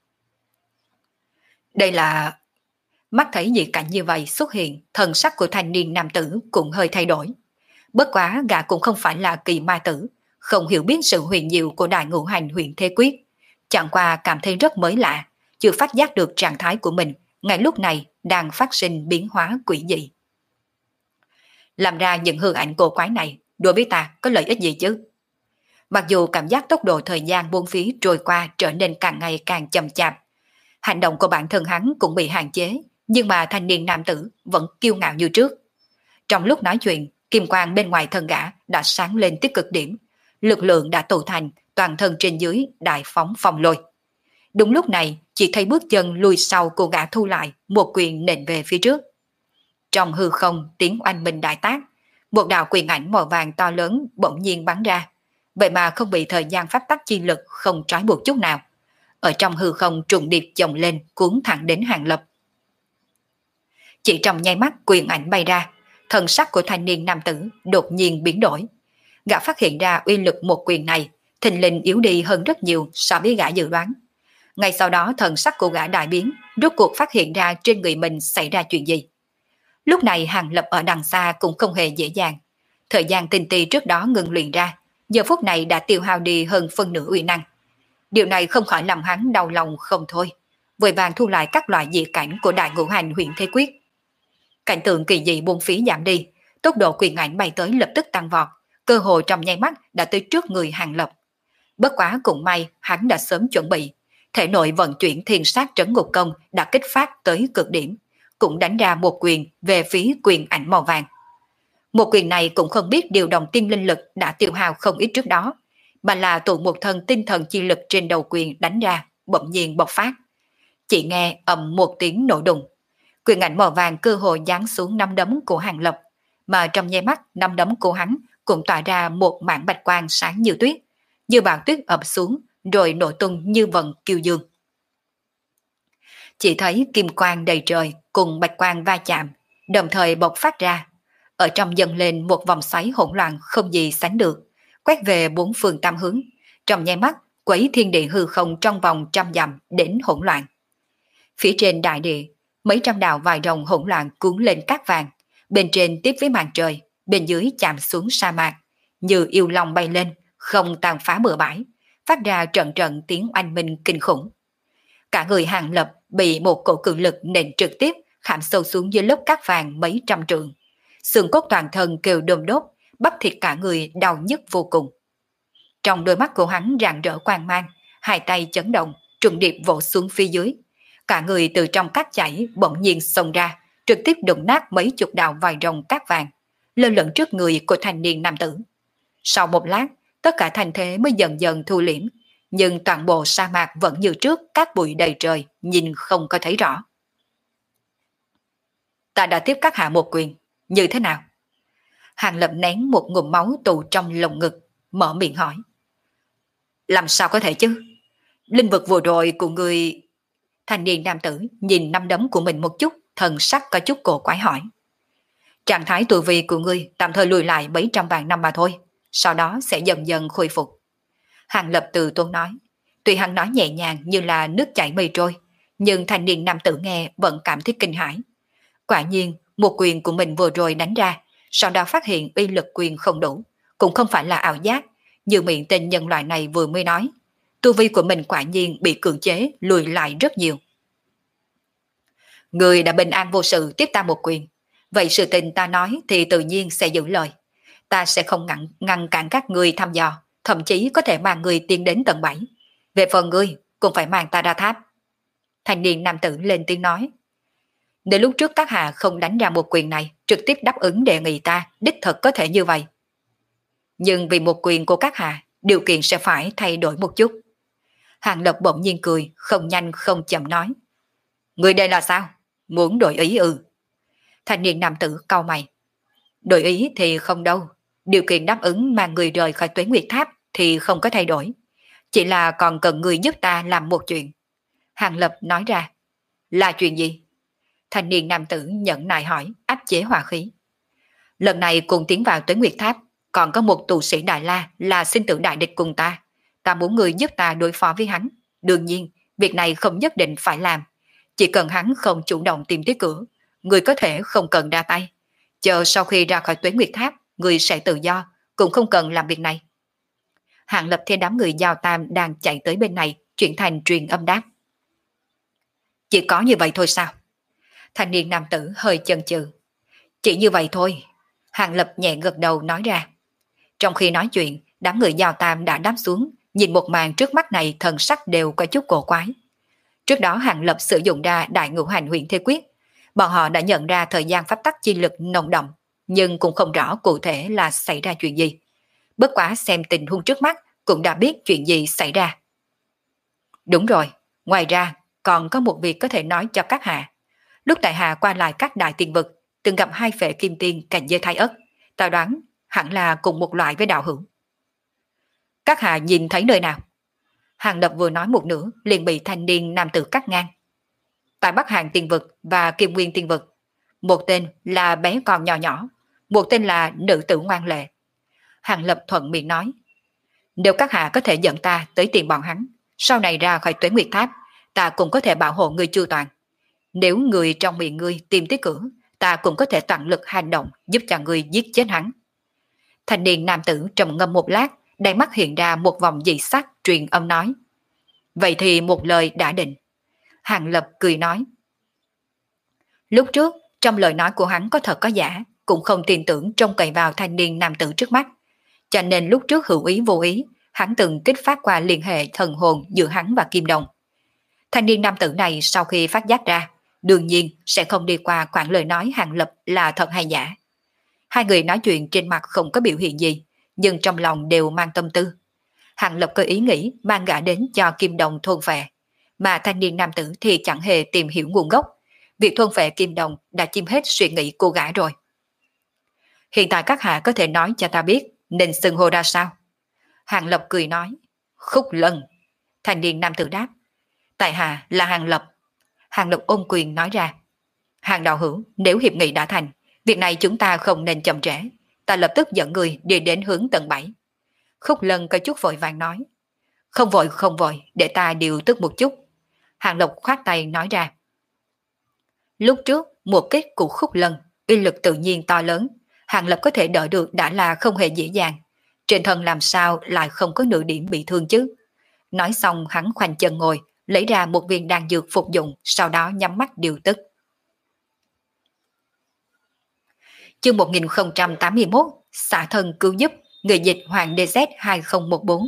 Đây là... Mắt thấy dị cảnh như vậy xuất hiện, thần sắc của thanh niên nam tử cũng hơi thay đổi. Bất quá gã cũng không phải là kỳ ma tử, không hiểu biết sự huyền diệu của đại ngũ hành huyền thế quyết. Chẳng qua cảm thấy rất mới lạ, chưa phát giác được trạng thái của mình ngay lúc này đang phát sinh biến hóa quỷ dị. Làm ra những hư ảnh cổ quái này đối với ta có lợi ích gì chứ? Mặc dù cảm giác tốc độ thời gian buông phía trôi qua trở nên càng ngày càng chậm chạp, hành động của bản thân hắn cũng bị hạn chế, nhưng mà thanh niên nam tử vẫn kiêu ngạo như trước. Trong lúc nói chuyện, kim quang bên ngoài thân gã đã sáng lên tới cực điểm, lực lượng đã tụ thành, toàn thân trên dưới đại phóng phong lôi. Đúng lúc này, chỉ thấy bước chân lùi sau của gã thu lại, một quyền nện về phía trước. Trong hư không tiếng oanh minh đại tác, một đạo quyền ảnh màu vàng to lớn bỗng nhiên bắn ra, vậy mà không bị thời gian pháp tắc chi lực không trói buộc chút nào. Ở trong hư không trùng điệp chồng lên cuốn thẳng đến Hàng Lập. Chỉ trong nháy mắt quyền ảnh bay ra, thần sắc của thanh niên nam tử đột nhiên biến đổi. Gã phát hiện ra uy lực một quyền này thình lình yếu đi hơn rất nhiều so với gã dự đoán. Ngay sau đó thần sắc của gã đại biến, rốt cuộc phát hiện ra trên người mình xảy ra chuyện gì. Lúc này Hàng Lập ở đằng xa cũng không hề dễ dàng. Thời gian tinh ti trước đó ngừng luyện ra, giờ phút này đã tiêu hao đi hơn phân nửa uy năng. Điều này không khỏi làm hắn đau lòng không thôi, vội vàng thu lại các loại dị cảnh của đại ngũ hành huyền thế quyết. Cảnh tượng kỳ dị buông phí giảm đi, tốc độ quyền ảnh bay tới lập tức tăng vọt, cơ hội trong nháy mắt đã tới trước người Hàng Lập. Bất quá cũng may hắn đã sớm chuẩn bị, thể nội vận chuyển thiên sát trấn ngục công đã kích phát tới cực điểm, cũng đánh ra một quyền về phía quyền ảnh màu vàng. Một quyền này cũng không biết điều động tiên linh lực đã tiêu hao không ít trước đó, mà là tụ một thân tinh thần chi lực trên đầu quyền đánh ra, bỗng nhiên bộc phát. Chỉ nghe ầm một tiếng nổ đùng, quyền ảnh màu vàng cơ hồ giáng xuống nắm đấm của Hàng Lập, mà trong nháy mắt nắm đấm của hắn cũng tỏa ra một mảng bạch quang sáng như tuyết, như bão tuyết ập xuống rồi nổ tung như vần kiêu dương. Chỉ thấy kim quang đầy trời cùng bạch quang va chạm, đồng thời bộc phát ra, ở trong dâng lên một vòng xoáy hỗn loạn không gì sánh được, quét về bốn phương tam hướng, trong nháy mắt quấy thiên địa hư không trong vòng trăm dặm đến hỗn loạn. Phía trên đại địa, mấy trăm đạo vài rồng hỗn loạn cuốn lên cát vàng, bên trên tiếp với màn trời, bên dưới chạm xuống sa mạc, như yêu long bay lên, không tàn phá bừa bãi, phát ra trận trận tiếng oanh minh kinh khủng. Cả người Hàng Lập bị một cổ cự lực nện trực tiếp khảm sâu xuống dưới lớp cát vàng mấy trăm trượng, xương cốt toàn thân kêu đôm đốt, bắp thịt cả người đau nhức vô cùng. Trong đôi mắt của hắn rạng rỡ quang mang, hai tay chấn động, trùng điệp vỗ xuống phía dưới. Cả người từ trong cát chảy bỗng nhiên xông ra, trực tiếp đụng nát mấy chục đạo vài rồng cát vàng, lơ lửng trước người của thanh niên nam tử. Sau một lát, tất cả thành thế mới dần dần thu liễm, nhưng toàn bộ sa mạc vẫn như trước, cát bụi đầy trời, nhìn không có thấy rõ. Ta đã tiếp các hạ một quyền, như thế nào? Hàng Lập nén một ngụm máu tụ trong lồng ngực, mở miệng hỏi. Làm sao có thể chứ? Linh vực vừa rồi của người... Thanh niên nam tử nhìn năm đấm của mình một chút, thần sắc có chút cổ quái hỏi. Trạng thái tu vi của ngươi tạm thời lùi lại mấy trăm vạn năm mà thôi, sau đó sẽ dần dần khôi phục. Hàng Lập từ tốn nói, tuy hắn nói nhẹ nhàng như là nước chảy mây trôi, nhưng thanh niên nam tử nghe vẫn cảm thấy kinh hãi. Quả nhiên, một quyền của mình vừa rồi đánh ra, sau đó phát hiện uy lực quyền không đủ, cũng không phải là ảo giác, như miệng tên nhân loại này vừa mới nói. Tu vi của mình quả nhiên bị cưỡng chế lùi lại rất nhiều. Người đã bình an vô sự tiếp ta một quyền, vậy sự tình ta nói thì tự nhiên sẽ giữ lời. Ta sẽ không ngăn, ngăn cản các người thăm dò, thậm chí có thể mang người tiến đến tầng bảy. Về phần ngươi, cũng phải mang ta ra tháp. Thanh niên nam tử lên tiếng nói. Nếu lúc trước các hạ không đánh ra một quyền này, trực tiếp đáp ứng đề nghị ta, đích thực có thể như vậy. Nhưng vì một quyền của các hạ, điều kiện sẽ phải thay đổi một chút. Hàng Lập bỗng nhiên cười, không nhanh không chậm nói. Người đây là sao? Muốn đổi ý ư? Thanh niên nam tử cau mày. Đổi ý thì không đâu. Điều kiện đáp ứng mang người rời khỏi Tuế Nguyệt Tháp thì không có thay đổi. Chỉ là còn cần người giúp ta làm một chuyện. Hàng Lập nói ra. Là chuyện gì? Thanh niên nam tử nhẫn nại hỏi, áp chế hòa khí. Lần này cùng tiến vào Tuế Nguyệt Tháp, còn có một tù sĩ Đại La là sinh tử đại địch cùng ta. Ta muốn người giúp ta đối phó với hắn. Đương nhiên, việc này không nhất định phải làm. Chỉ cần hắn không chủ động tìm tới cửa, người có thể không cần ra tay. Chờ sau khi ra khỏi Tuế Nguyệt Tháp, người sẽ tự do, cũng không cần làm việc này. Hàng Lập theo đám người Giao Tam đang chạy tới bên này, chuyển thành truyền âm đáp. Chỉ có như vậy thôi sao? Thanh niên nam tử hơi chần chừ. Chỉ như vậy thôi. Hàng Lập nhẹ gật đầu nói ra. Trong khi nói chuyện, đám người Giao Tam đã đáp xuống, nhìn một màn trước mắt này thần sắc đều có chút cổ quái. Trước đó Hàng Lập sử dụng ra đại ngũ hành huyền thế quyết, bọn họ đã nhận ra thời gian pháp tắc chi lực nồng đậm, nhưng cũng không rõ cụ thể là xảy ra chuyện gì. Bất quá xem tình huống trước mắt cũng đã biết chuyện gì xảy ra. Đúng rồi, ngoài ra còn có một việc có thể nói cho các hạ. Lúc tại hạ qua lại các đại tiên vực, từng gặp hai phệ kim tiên cành dê thái ất, ta đoán hẳn là cùng một loại với đạo hữu. Các hạ nhìn thấy nơi nào? Hàng Lập vừa nói một nửa liền bị thanh niên nam tử cắt ngang. Tại Bắc Hàng tiên vực và Kim Nguyên tiên vực, một tên là bé con nhỏ nhỏ, một tên là nữ tử ngoan lệ. Hàng Lập thuận miệng nói, nếu các hạ có thể dẫn ta tới tìm bọn hắn, sau này ra khỏi Tuế Nguyệt Tháp, ta cũng có thể bảo hộ ngươi chu toàn. Nếu người trong miệng ngươi tìm tới cửa, ta cũng có thể toàn lực hành động giúp cho ngươi giết chết hắn. Thanh niên nam tử trầm ngâm một lát, đáy mắt hiện ra một vòng dị sắc truyền âm nói. Vậy thì một lời đã định. Hàng Lập cười nói. Lúc trước, trong lời nói của hắn có thật có giả, cũng không tin tưởng trông cậy vào thanh niên nam tử trước mắt. Cho nên lúc trước hữu ý vô ý, hắn từng kích phát qua liên hệ thần hồn giữa hắn và Kim Đồng. Thanh niên nam tử này sau khi phát giác ra, đương nhiên sẽ không đi qua khoảng lời nói Hàng Lập là thật hay giả. Hai người nói chuyện trên mặt không có biểu hiện gì, nhưng trong lòng đều mang tâm tư. Hàng Lập có ý nghĩ mang gã đến cho Kim Đồng thôn phệ, mà thanh niên nam tử thì chẳng hề tìm hiểu nguồn gốc. Việc thôn phệ Kim Đồng đã chiếm hết suy nghĩ của gã rồi. Hiện tại các hạ có thể nói cho ta biết nên xưng hô ra sao? Hàng Lập cười nói. Khúc Lân. Thanh niên nam tử đáp. Tại hạ là Hàng Lập. Hàng Lập ôm quyền nói ra. Hàng đạo hữu, nếu hiệp nghị đã thành, việc này chúng ta không nên chậm trễ. Ta lập tức dẫn người đi đến hướng tầng bảy. Khúc Lân có chút vội vàng nói. Không vội không vội, để ta điều tức một chút. Hàng Lập khoát tay nói ra. Lúc trước, một kích của Khúc Lân, uy lực tự nhiên to lớn. Hàng Lập có thể đỡ được đã là không hề dễ dàng. Trên thân làm sao lại không có nửa điểm bị thương chứ? Nói xong hắn khoanh chân ngồi, lấy ra một viên đan dược phục dụng, sau đó nhắm mắt điều tức. Chương một nghìn không trăm tám mươi mốt, xả thân cứu giúp, người dịch Hoàng đê dét hai không một bốn.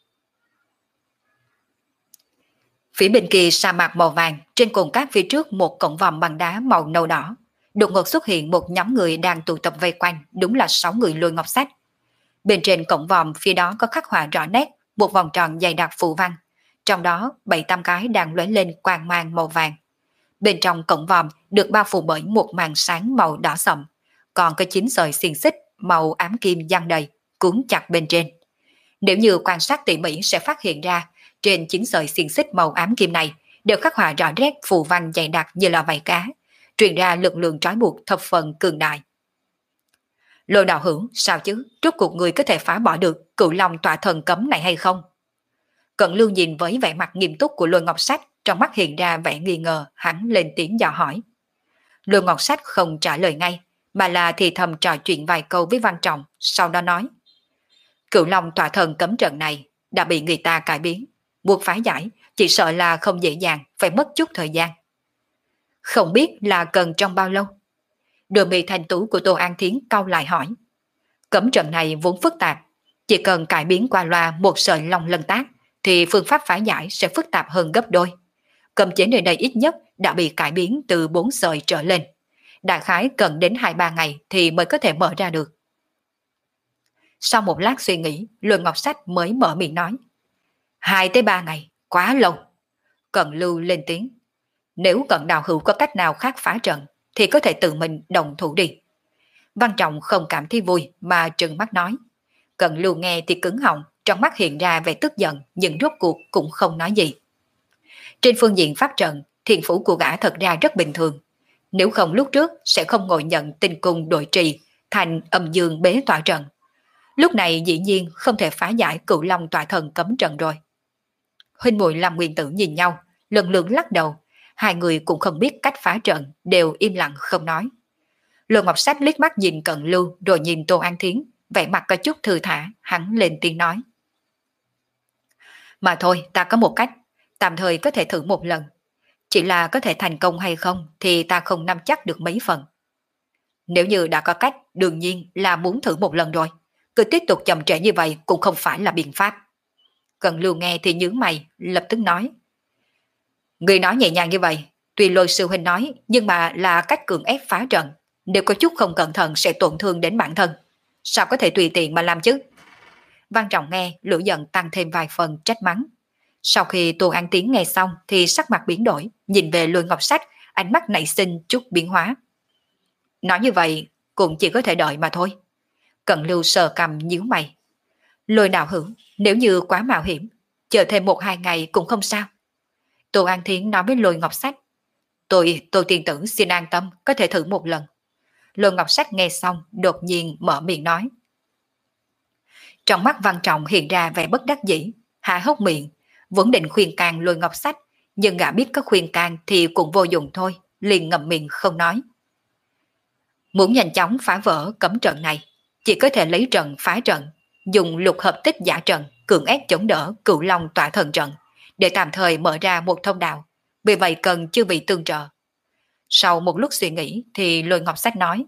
Phía bên kia sa mạc màu vàng, trên cồn cát phía trước một cổng vòm bằng đá màu nâu đỏ. Đột ngột xuất hiện một nhóm người đang tụ tập vây quanh, đúng là sáu người Lôi Ngọc Sách. Bên trên cổng vòm phía đó có khắc họa rõ nét, một vòng tròn dày đặc phù văn. Trong đó bảy tám cái đang lóe lên quang mang màu vàng. Bên trong cổng vòm được bao phủ bởi một màn sáng màu đỏ sậm, còn có chín sợi xiềng xích màu ám kim giăng đầy, cuốn chặt bên trên. Nếu như quan sát tỉ mỉ sẽ phát hiện ra, trên chín sợi xiềng xích màu ám kim này đều khắc họa rõ nét phù văn dày đặc như là vảy cá, truyền ra lực lượng trói buộc thập phần cường đại. Lôi đạo hữu, sao chứ, rốt cuộc người có thể phá bỏ được Cửu Long tọa thần cấm này hay không? Cận Lưu nhìn với vẻ mặt nghiêm túc của Lôi Ngọc Sách, trong mắt hiện ra vẻ nghi ngờ, hắn lên tiếng dò hỏi. Lôi Ngọc Sách không trả lời ngay, mà là thì thầm trò chuyện vài câu với Văn Trọng, sau đó nói. Cửu Long tọa thần cấm trận này đã bị người ta cải biến, buộc phá giải, chỉ sợ là không dễ dàng, phải mất chút thời gian. Không biết là cần trong bao lâu? Đôi mi thanh tú của Tô An Thiến cau lại hỏi. Cấm trận này vốn phức tạp, chỉ cần cải biến qua loa một sợi long lân tác, thì phương pháp phá giải sẽ phức tạp hơn gấp đôi. Cấm chế nơi đây ít nhất đã bị cải biến từ bốn sợi trở lên. Đại khái cần đến hai ba ngày thì mới có thể mở ra được. Sau một lát suy nghĩ, Lôi Ngọc Sách mới mở miệng nói. Hai tới ba ngày, quá lâu. Cận Lưu lên tiếng. Nếu Cận đạo hữu có cách nào khác phá trận, thì có thể tự mình đồng thủ đi. Văn Trọng không cảm thấy vui mà trừng mắt nói. Cận Lưu nghe thì cứng họng, trong mắt hiện ra vẻ tức giận, nhưng rốt cuộc cũng không nói gì. Trên phương diện pháp trận, thiên phủ của gã thật ra rất bình thường. Nếu không lúc trước sẽ không ngồi nhận tinh cung đội trì thành âm dương bế tọa trận. Lúc này dĩ nhiên không thể phá giải Cửu Long tọa thần cấm trận rồi. Huynh muội Lâm Nguyên Tử nhìn nhau, lần lượt lắc đầu. Hai người cũng không biết cách phá trận, đều im lặng không nói. Lôi Ngọc Sách liếc mắt nhìn Cận Lưu rồi nhìn Tô An Thiến, vẻ mặt có chút thư thả, hắn lên tiếng nói. Mà thôi, ta có một cách, tạm thời có thể thử một lần. Chỉ là có thể thành công hay không thì ta không nắm chắc được mấy phần. Nếu như đã có cách, đương nhiên là muốn thử một lần rồi. Cứ tiếp tục chậm trễ như vậy cũng không phải là biện pháp. Cận Lưu nghe thì nhướng mày, lập tức nói. Người nói nhẹ nhàng như vậy, tuy Lôi sư huynh nói, nhưng mà là cách cưỡng ép phá trận. Nếu có chút không cẩn thận sẽ tổn thương đến bản thân. Sao có thể tùy tiện mà làm chứ? Văn Trọng nghe, lửa giận tăng thêm vài phần trách mắng. Sau khi Tô An Tiến nghe xong thì sắc mặt biến đổi, nhìn về Lôi Ngọc Sách, ánh mắt nảy sinh chút biến hóa. Nói như vậy, cũng chỉ có thể đợi mà thôi. Cận Lưu sờ cầm nhíu mày. Lôi đạo hữu, nếu như quá mạo hiểm, chờ thêm một hai ngày cũng không sao. Tô An Thiến nói với Lôi Ngọc Sách. Tôi, tôi tiên tử xin an tâm, có thể thử một lần. Lôi Ngọc Sách nghe xong, đột nhiên mở miệng nói. Trong mắt Văn Trọng hiện ra vẻ bất đắc dĩ, hạ hốc miệng, vốn định khuyên can Lôi Ngọc Sách, nhưng gã biết có khuyên can thì cũng vô dụng thôi, liền ngậm miệng không nói. Muốn nhanh chóng phá vỡ cấm trận này, chỉ có thể lấy trận phá trận, dùng lục hợp tích giả trận, cưỡng ép chống đỡ Cửu Long tỏa thần trận, để tạm thời mở ra một thông đạo, vì vậy cần chư vị tương trợ. Sau một lúc suy nghĩ thì Lôi Ngọc Sách nói.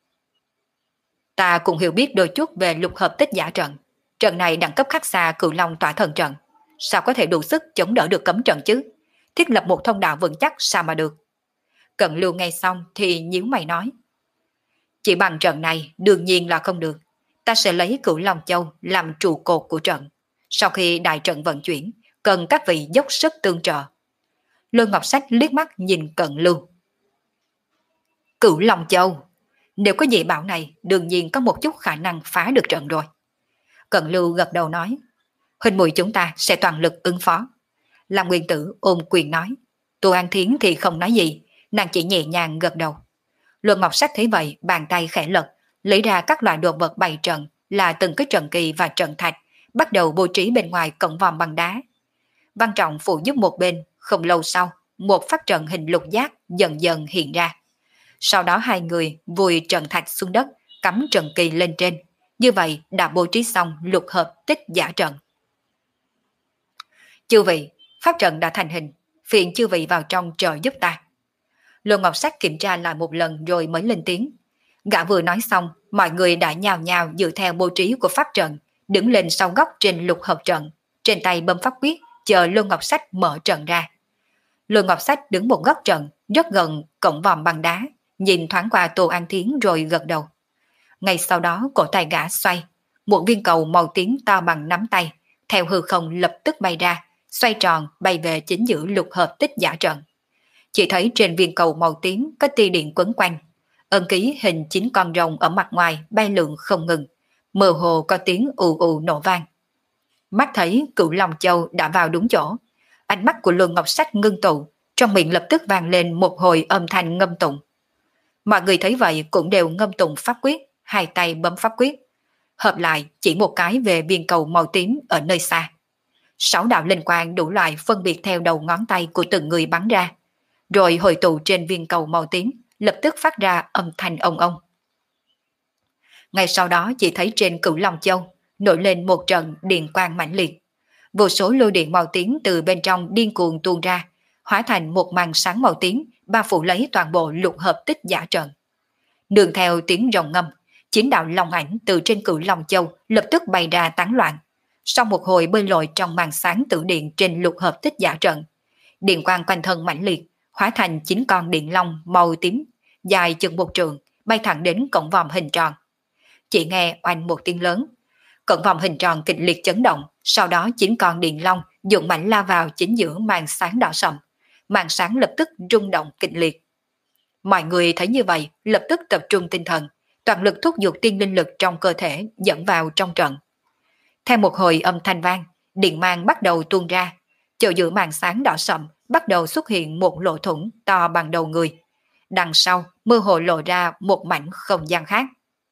Ta cũng hiểu biết đôi chút về lục hợp tích giả trận. Trận này đẳng cấp khác xa Cửu Long tỏa thần trận. Sao có thể đủ sức chống đỡ được cấm trận chứ? Thiết lập một thông đạo vững chắc sao mà được? Cận Lưu nghe xong thì nhíu mày nói. Chỉ bằng trận này đương nhiên là không được. Ta sẽ lấy Cửu Long Châu làm trụ cột của trận. Sau khi đại trận vận chuyển, cần các vị dốc sức tương trợ. Lôi Ngọc Sách liếc mắt nhìn Cận Lưu. Cửu Long Châu, nếu có dị bảo này, đương nhiên có một chút khả năng phá được trận rồi. Cận Lưu gật đầu nói, huynh muội chúng ta sẽ toàn lực ứng phó. Lam Nguyên Tử ôm quyền nói, Tô An Thiến thì không nói gì, nàng chỉ nhẹ nhàng gật đầu. Luân Ngọc Sách thấy vậy, bàn tay khẽ lật, lấy ra các loại đồ vật bày trận là từng cái trận kỳ và trận thạch, bắt đầu bố trí bên ngoài cổng vòm bằng đá. Văn Trọng phụ giúp một bên, không lâu sau, một pháp trận hình lục giác dần dần hiện ra. Sau đó hai người vùi trận thạch xuống đất, cắm trận kỳ lên trên. Như vậy đã bố trí xong lục hợp tích giả trận. Chư vị, pháp trận đã thành hình, phiền chư vị vào trong trợ giúp ta. Lô Ngọc Sách kiểm tra lại một lần rồi mới lên tiếng. Gã vừa nói xong, mọi người đã nhào nhào dựa theo bố trí của pháp trận, đứng lên sau góc trên lục hợp trận, trên tay bấm pháp quyết, chờ Lô Ngọc Sách mở trận ra. Lô Ngọc Sách đứng một góc trận, rất gần cổng vòm bằng đá, nhìn thoáng qua Tô An Thiến rồi gật đầu. Ngay sau đó cổ tay gã xoay, một viên cầu màu tím to bằng nắm tay, theo hư không lập tức bay ra, xoay tròn bay về chính giữa lục hợp tích giả trận. Chỉ thấy trên viên cầu màu tím có tia điện quấn quanh, ân ký hình chín con rồng ở mặt ngoài bay lượn không ngừng, mơ hồ có tiếng ù ù nổ vang. Mắt thấy Cửu Long Châu đã vào đúng chỗ, ánh mắt của Luân Ngọc Sách ngưng tụ, trong miệng lập tức vang lên một hồi âm thanh ngâm tụng. Mọi người thấy vậy cũng đều ngâm tụng pháp quyết, hai tay bấm pháp quyết, hợp lại chỉ một cái về viên cầu màu tím ở nơi xa. Sáu đạo linh quang đủ loại phân biệt theo đầu ngón tay của từng người bắn ra, rồi hội tụ trên viên cầu màu tím, lập tức phát ra âm thanh ông ông. Ngay sau đó chỉ thấy trên Cửu Long Châu nổi lên một trận điện quang mãnh liệt, vô số lôi điện màu tím từ bên trong điên cuồng tuôn ra, hóa thành một màn sáng màu tím bao phủ lấy toàn bộ lục hợp tích giả trận. Đường theo tiếng rồng ngâm, chín đạo long ảnh từ trên Cửu Long Châu lập tức bay ra tán loạn. Sau một hồi bơi lội trong màn sáng tử điện trên lục hợp tích giả trận, điện quang quanh thân mãnh liệt, hóa thành chín con điện long màu tím, dài chừng một trượng, bay thẳng đến cổng vòm hình tròn. Chỉ nghe oanh một tiếng lớn, cổng vòm hình tròn kịch liệt chấn động, sau đó chín con điện long dũng mãnh lao vào chính giữa màn sáng đỏ sậm, màn sáng lập tức rung động kịch liệt. Mọi người thấy như vậy, lập tức tập trung tinh thần, toàn lực thúc giục tiên linh lực trong cơ thể dẫn vào trong trận. Theo một hồi âm thanh vang, điện mang bắt đầu tuôn ra, chỗ giữa màn sáng đỏ sậm bắt đầu xuất hiện một lỗ thủng to bằng đầu người. Đằng sau mơ hồ lộ ra một mảnh không gian khác.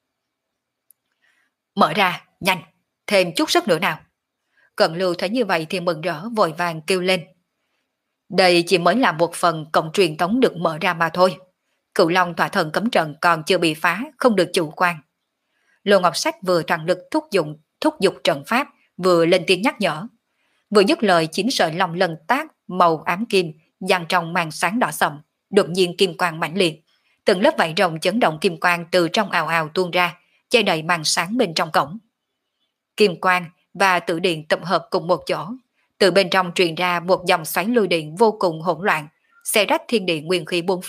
Mở ra, nhanh, thêm chút sức nữa nào. Cận Lưu thấy như vậy thì mừng rỡ vội vàng kêu lên. Đây chỉ mới là một phần cổng truyền tống được mở ra mà thôi. Cửu Long tỏa thần cấm trận còn chưa bị phá, không được chủ quan. Lô Ngọc Sách vừa toàn lực thúc dụng thúc giục trận pháp, vừa lên tiếng nhắc nhở. Vừa dứt lời, chín sợi long lân tác màu ám kim dang trong màn sáng đỏ sậm, đột nhiên kim quang mãnh liệt, từng lớp vảy rồng chấn động kim quang từ trong ào ào tuôn ra, che đậy màn sáng bên trong cổng. Kim quang và tử điện tập hợp cùng một chỗ, từ bên trong truyền ra một dòng xoáy lôi điện vô cùng hỗn loạn, xé rách thiên địa nguyên khí bốn phía,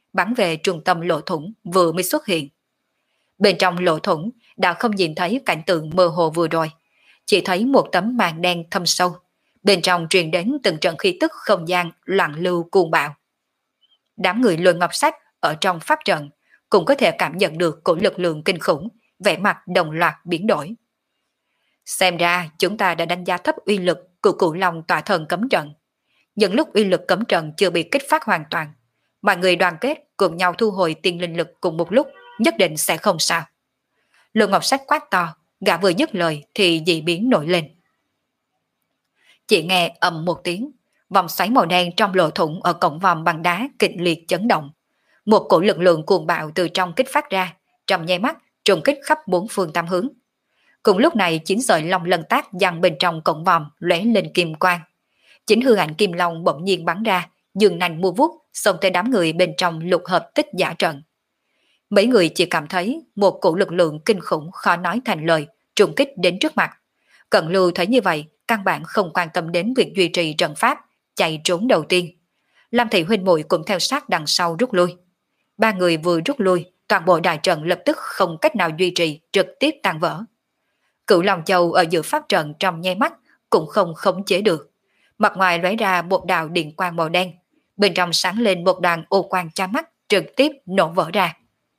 bắn về trung tâm lỗ thủng vừa mới xuất hiện. Bên trong lỗ thủng đã không nhìn thấy cảnh tượng mơ hồ vừa rồi, chỉ thấy một tấm màn đen thâm sâu, bên trong truyền đến từng trận khí tức không gian loạn lưu cuồng bạo. Đám người Lôi Ngọc Sách ở trong pháp trận cũng có thể cảm nhận được cổ lực lượng kinh khủng, vẻ mặt đồng loạt biến đổi. Xem ra chúng ta đã đánh giá thấp uy lực của Cửu Long tỏa thần cấm trận. Những lúc uy lực cấm trận chưa bị kích phát hoàn toàn, mọi người đoàn kết cùng nhau thu hồi tiên linh lực cùng một lúc, nhất định sẽ không sao. Lôi Ngọc Sách quát to, gã vừa dứt lời thì dị biến nổi lên. Chỉ nghe ầm một tiếng, vòng xoáy màu đen trong lỗ thủng ở cổng vòm bằng đá kịch liệt chấn động. Một cổ lực lượng cuồng bạo từ trong kích phát ra, trong nháy mắt trùng kích khắp bốn phương tám hướng. Cùng lúc này chín sợi long lân tác giăng bên trong cổng vòm lóe lên kim quang. Chính hư ảnh kim long bỗng nhiên bắn ra, dường nành mua vuốt xông tới đám người bên trong lục hợp tích giả trận. Mấy người chỉ cảm thấy một cổ lực lượng kinh khủng khó nói thành lời trùng kích đến trước mặt. Cận Lưu thấy như vậy, căn bản không quan tâm đến việc duy trì trận pháp, chạy trốn đầu tiên. Lam Thị huynh muội cũng theo sát đằng sau rút lui. Ba người vừa rút lui, toàn bộ đại trận lập tức không cách nào duy trì, trực tiếp tan vỡ. Cửu Long Châu ở giữa pháp trận trong nháy mắt cũng không khống chế được. Mặt ngoài lóe ra một đạo điện quang màu đen, bên trong sáng lên một đoàn ô quang chói mắt, trực tiếp nổ vỡ ra.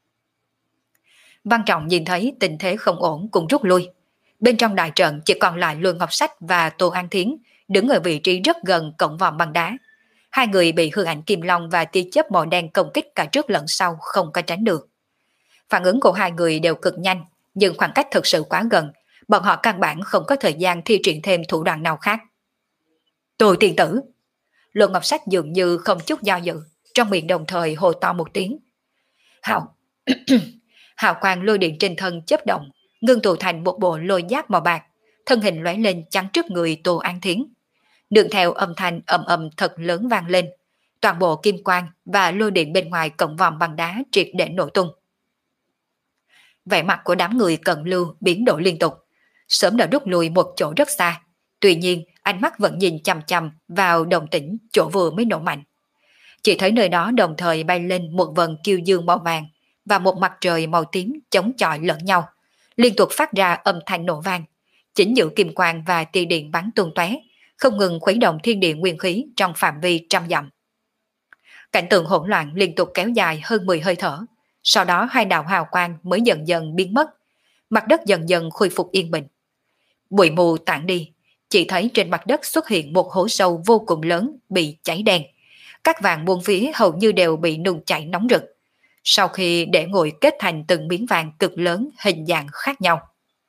Văn Trọng nhìn thấy tình thế không ổn cũng rút lui. Bên trong đại trận chỉ còn lại Lôi Ngọc Sách và Tô An Thiến đứng ở vị trí rất gần cổng vòm bằng đá. Hai người bị hư ảnh kim long và tia chớp màu đen công kích cả trước lẫn sau, không có tránh được. Phản ứng của hai người đều cực nhanh, nhưng khoảng cách thực sự quá gần, bọn họ căn bản không có thời gian thi triển thêm thủ đoạn nào khác. Tô tiên tử! Lôi Ngọc Sách dường như không chút do dự, trong miệng đồng thời hô to một tiếng. Hào! Hào quang lôi điện trên thân chớp động, ngưng tụ thành một bộ lôi giáp màu bạc, thân hình lóe lên chắn trước người Tô An Thiến. Đường theo âm thanh ầm ầm thật lớn vang lên, toàn bộ kim quang và lôi điện bên ngoài cổng vòm bằng đá triệt để nổ tung. Vẻ mặt của đám người Cận Lưu biến đổi liên tục, sớm đã rút lui một chỗ rất xa, tuy nhiên ánh mắt vẫn nhìn chằm chằm vào đồng tĩnh chỗ vừa mới nổ mạnh. Chỉ thấy nơi đó đồng thời bay lên một vần kiêu dương màu vàng và một mặt trời màu tím chống chọi lẫn nhau, liên tục phát ra âm thanh nổ vang, chính giữa kim quang và tia điện bắn tung tóe, không ngừng khuấy động thiên địa nguyên khí trong phạm vi trăm dặm. Cảnh tượng hỗn loạn liên tục kéo dài hơn mười hơi thở, sau đó hai đạo hào quang mới dần dần biến mất, mặt đất dần dần khôi phục yên bình. Bụi mù tản đi, chỉ thấy trên mặt đất xuất hiện một hố sâu vô cùng lớn bị cháy đen, các vàng buôn phía hầu như đều bị nung chảy nóng rực, sau khi để nguội kết thành từng miếng vàng cực lớn hình dạng khác nhau.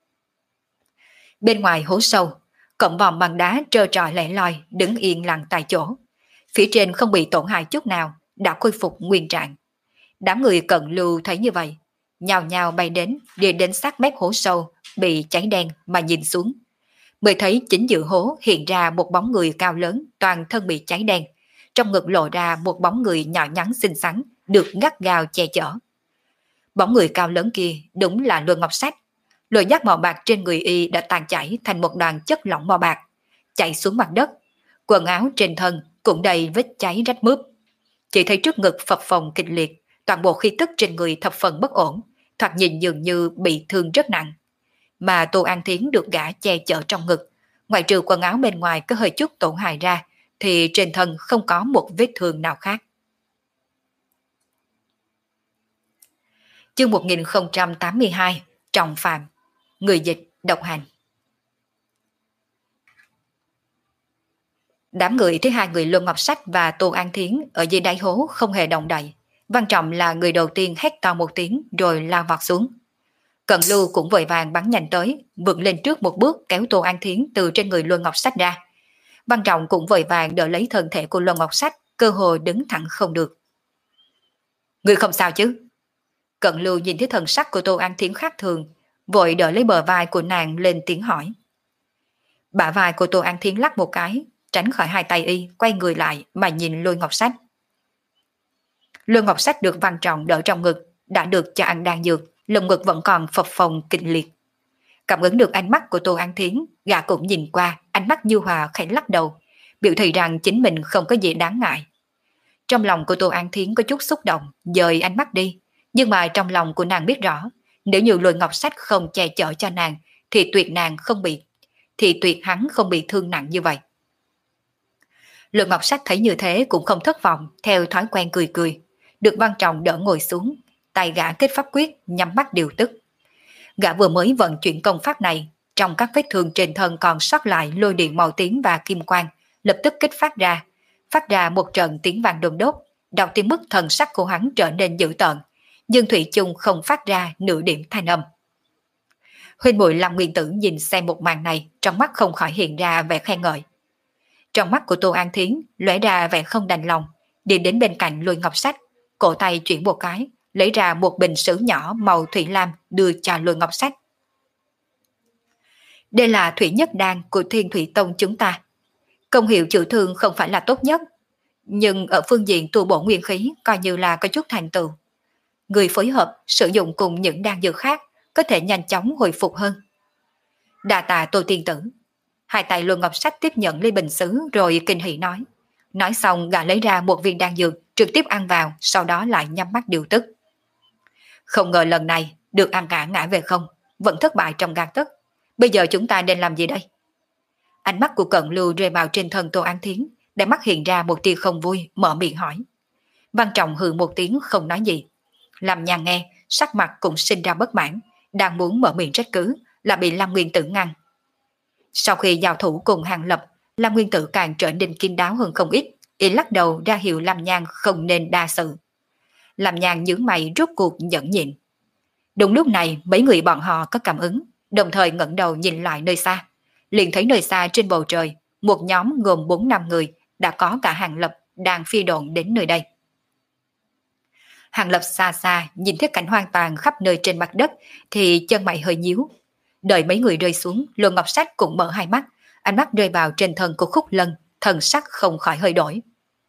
Bên ngoài hố sâu, cổng vòm bằng đá trơ trọi lẻ loi đứng yên lặng tại chỗ, phía trên không bị tổn hại chút nào, đã khôi phục nguyên trạng. Đám người Cận Lưu thấy như vậy, nhào nhào bay đến, đi đến sát mép hố sâu bị cháy đen mà nhìn xuống, mới thấy chính giữa hố hiện ra một bóng người cao lớn, toàn thân bị cháy đen, trong ngực lộ ra một bóng người nhỏ nhắn xinh xắn, được gắt gao che chở. Bóng người cao lớn kia đúng là Lôi Ngọc Sách. Lôi giác màu bạc trên người y đã tan chảy thành một đoàn chất lỏng màu bạc, chảy xuống mặt đất. Quần áo trên thân cũng đầy vết cháy rách mướp. Chỉ thấy trước ngực phập phồng kịch liệt, toàn bộ khí tức trên người thập phần bất ổn, thoạt nhìn dường như bị thương rất nặng. Mà Tô An Thiến được gã che chở trong ngực, ngoại trừ quần áo bên ngoài có hơi chút tổn hại ra, thì trên thân không có một vết thương nào khác. Chương một nghìn không trăm tám mươi hai, Trọng Phạm. Người dịch độc hành. Đám người thấy hai người Lôi Ngọc Sách và Tô An Thiến ở dưới đáy hố không hề động đậy. Văn Trọng là người đầu tiên hét to một tiếng rồi lao vọt xuống. Cận Lưu cũng vội vàng bắn nhanh tới, vượt lên trước một bước kéo Tô An Thiến từ trên người Lôi Ngọc Sách ra. Văn Trọng cũng vội vàng đỡ lấy thân thể của Lôi Ngọc Sách, cơ hội đứng thẳng không được. Người không sao chứ? Cận Lưu nhìn thấy thần sắc của Tô An Thiến khác thường, vội đỡ lấy bờ vai của nàng lên tiếng hỏi. Bả vai của Tô An Thiến lắc một cái, tránh khỏi hai tay y, quay người lại mà nhìn Lôi Ngọc Sách. Lôi Ngọc Sách được Văn Trọng đỡ trong ngực, đã được cho ăn đan dược, lồng ngực vẫn còn phập phồng kịch liệt. Cảm ứng được ánh mắt của Tô An Thiến, gã cũng nhìn qua, ánh mắt nhu hòa khẽ lắc đầu, biểu thị rằng chính mình không có gì đáng ngại. Trong lòng của Tô An Thiến có chút xúc động, dời ánh mắt đi. Nhưng mà trong lòng của nàng biết rõ, nếu như Lôi Ngọc Sách không che chở cho nàng, thì tuyệt nàng không bị, thì tuyệt hắn không bị thương nặng như vậy. Lôi Ngọc Sách thấy như thế cũng không thất vọng, theo thói quen cười cười. Được Văn Trọng đỡ ngồi xuống, tay gã kết pháp quyết, nhắm mắt điều tức. Gã vừa mới vận chuyển công pháp này, trong các vết thương trên thân còn sót lại lôi điện màu tím và kim quang, lập tức kích phát ra, phát ra một trận tiếng vang đùng đốt, đau tới mức thần sắc của hắn trở nên dữ tợn, nhưng thủy chung không phát ra nửa điểm thanh âm. Huynh muội Lâm Nguyên Tử nhìn xem một màn này, trong mắt không khỏi hiện ra vẻ khen ngợi. Trong mắt của Tô An Thiến lóe ra vẻ không đành lòng, đi đến bên cạnh Lôi Ngọc Sách, cổ tay chuyển một cái, lấy ra một bình sứ nhỏ màu thủy lam đưa cho Lôi Ngọc Sách. Đây là thủy nhất đan của Thiên Thủy Tông chúng ta. Công hiệu chữa thương không phải là tốt nhất, nhưng ở phương diện tu bổ nguyên khí coi như là có chút thành tựu. Người phối hợp sử dụng cùng những đan dược khác có thể nhanh chóng hồi phục hơn. Đa tạ Tô tiên tử. Hai tay Lôi Ngọc Sách tiếp nhận ly bình sứ rồi kinh hỉ nói. Nói xong gã lấy ra một viên đan dược trực tiếp ăn vào, sau đó lại nhắm mắt điều tức. Không ngờ lần này được ăn cả ngã về không, vẫn thất bại trong gang tấc. Bây giờ chúng ta nên làm gì đây? Ánh mắt của Cận Lưu rơi vào trên thân Tô An Thiến, để mắt hiện ra một tia không vui, mở miệng hỏi. Văn Trọng hừ một tiếng không nói gì. Làm Nhàn nghe, sắc mặt cũng sinh ra bất mãn, đang muốn mở miệng trách cứ, là bị Lâm Nguyên Tử ngăn. Sau khi giao thủ cùng Hàng Lập, Lâm Nguyên Tử càng trở nên kín đáo hơn không ít, y lắc đầu ra hiệu Lâm Nhan không nên đa sự. Lâm Nhan nhướng mày rốt cuộc nhẫn nhịn. Đúng lúc này mấy người bọn họ có cảm ứng, đồng thời ngẩng đầu nhìn lại nơi xa, liền thấy nơi xa trên bầu trời một nhóm gồm bốn năm người, đã có cả Hàng Lập đang phi độn đến nơi đây. Hàng Lập xa xa nhìn thấy cảnh hoang tàn khắp nơi trên mặt đất thì chân mày hơi nhíu. Đợi mấy người rơi xuống, Lôi Ngọc Sách cũng mở hai mắt, ánh mắt rơi vào trên thân của Khúc Lân, thần sắc không khỏi hơi đổi.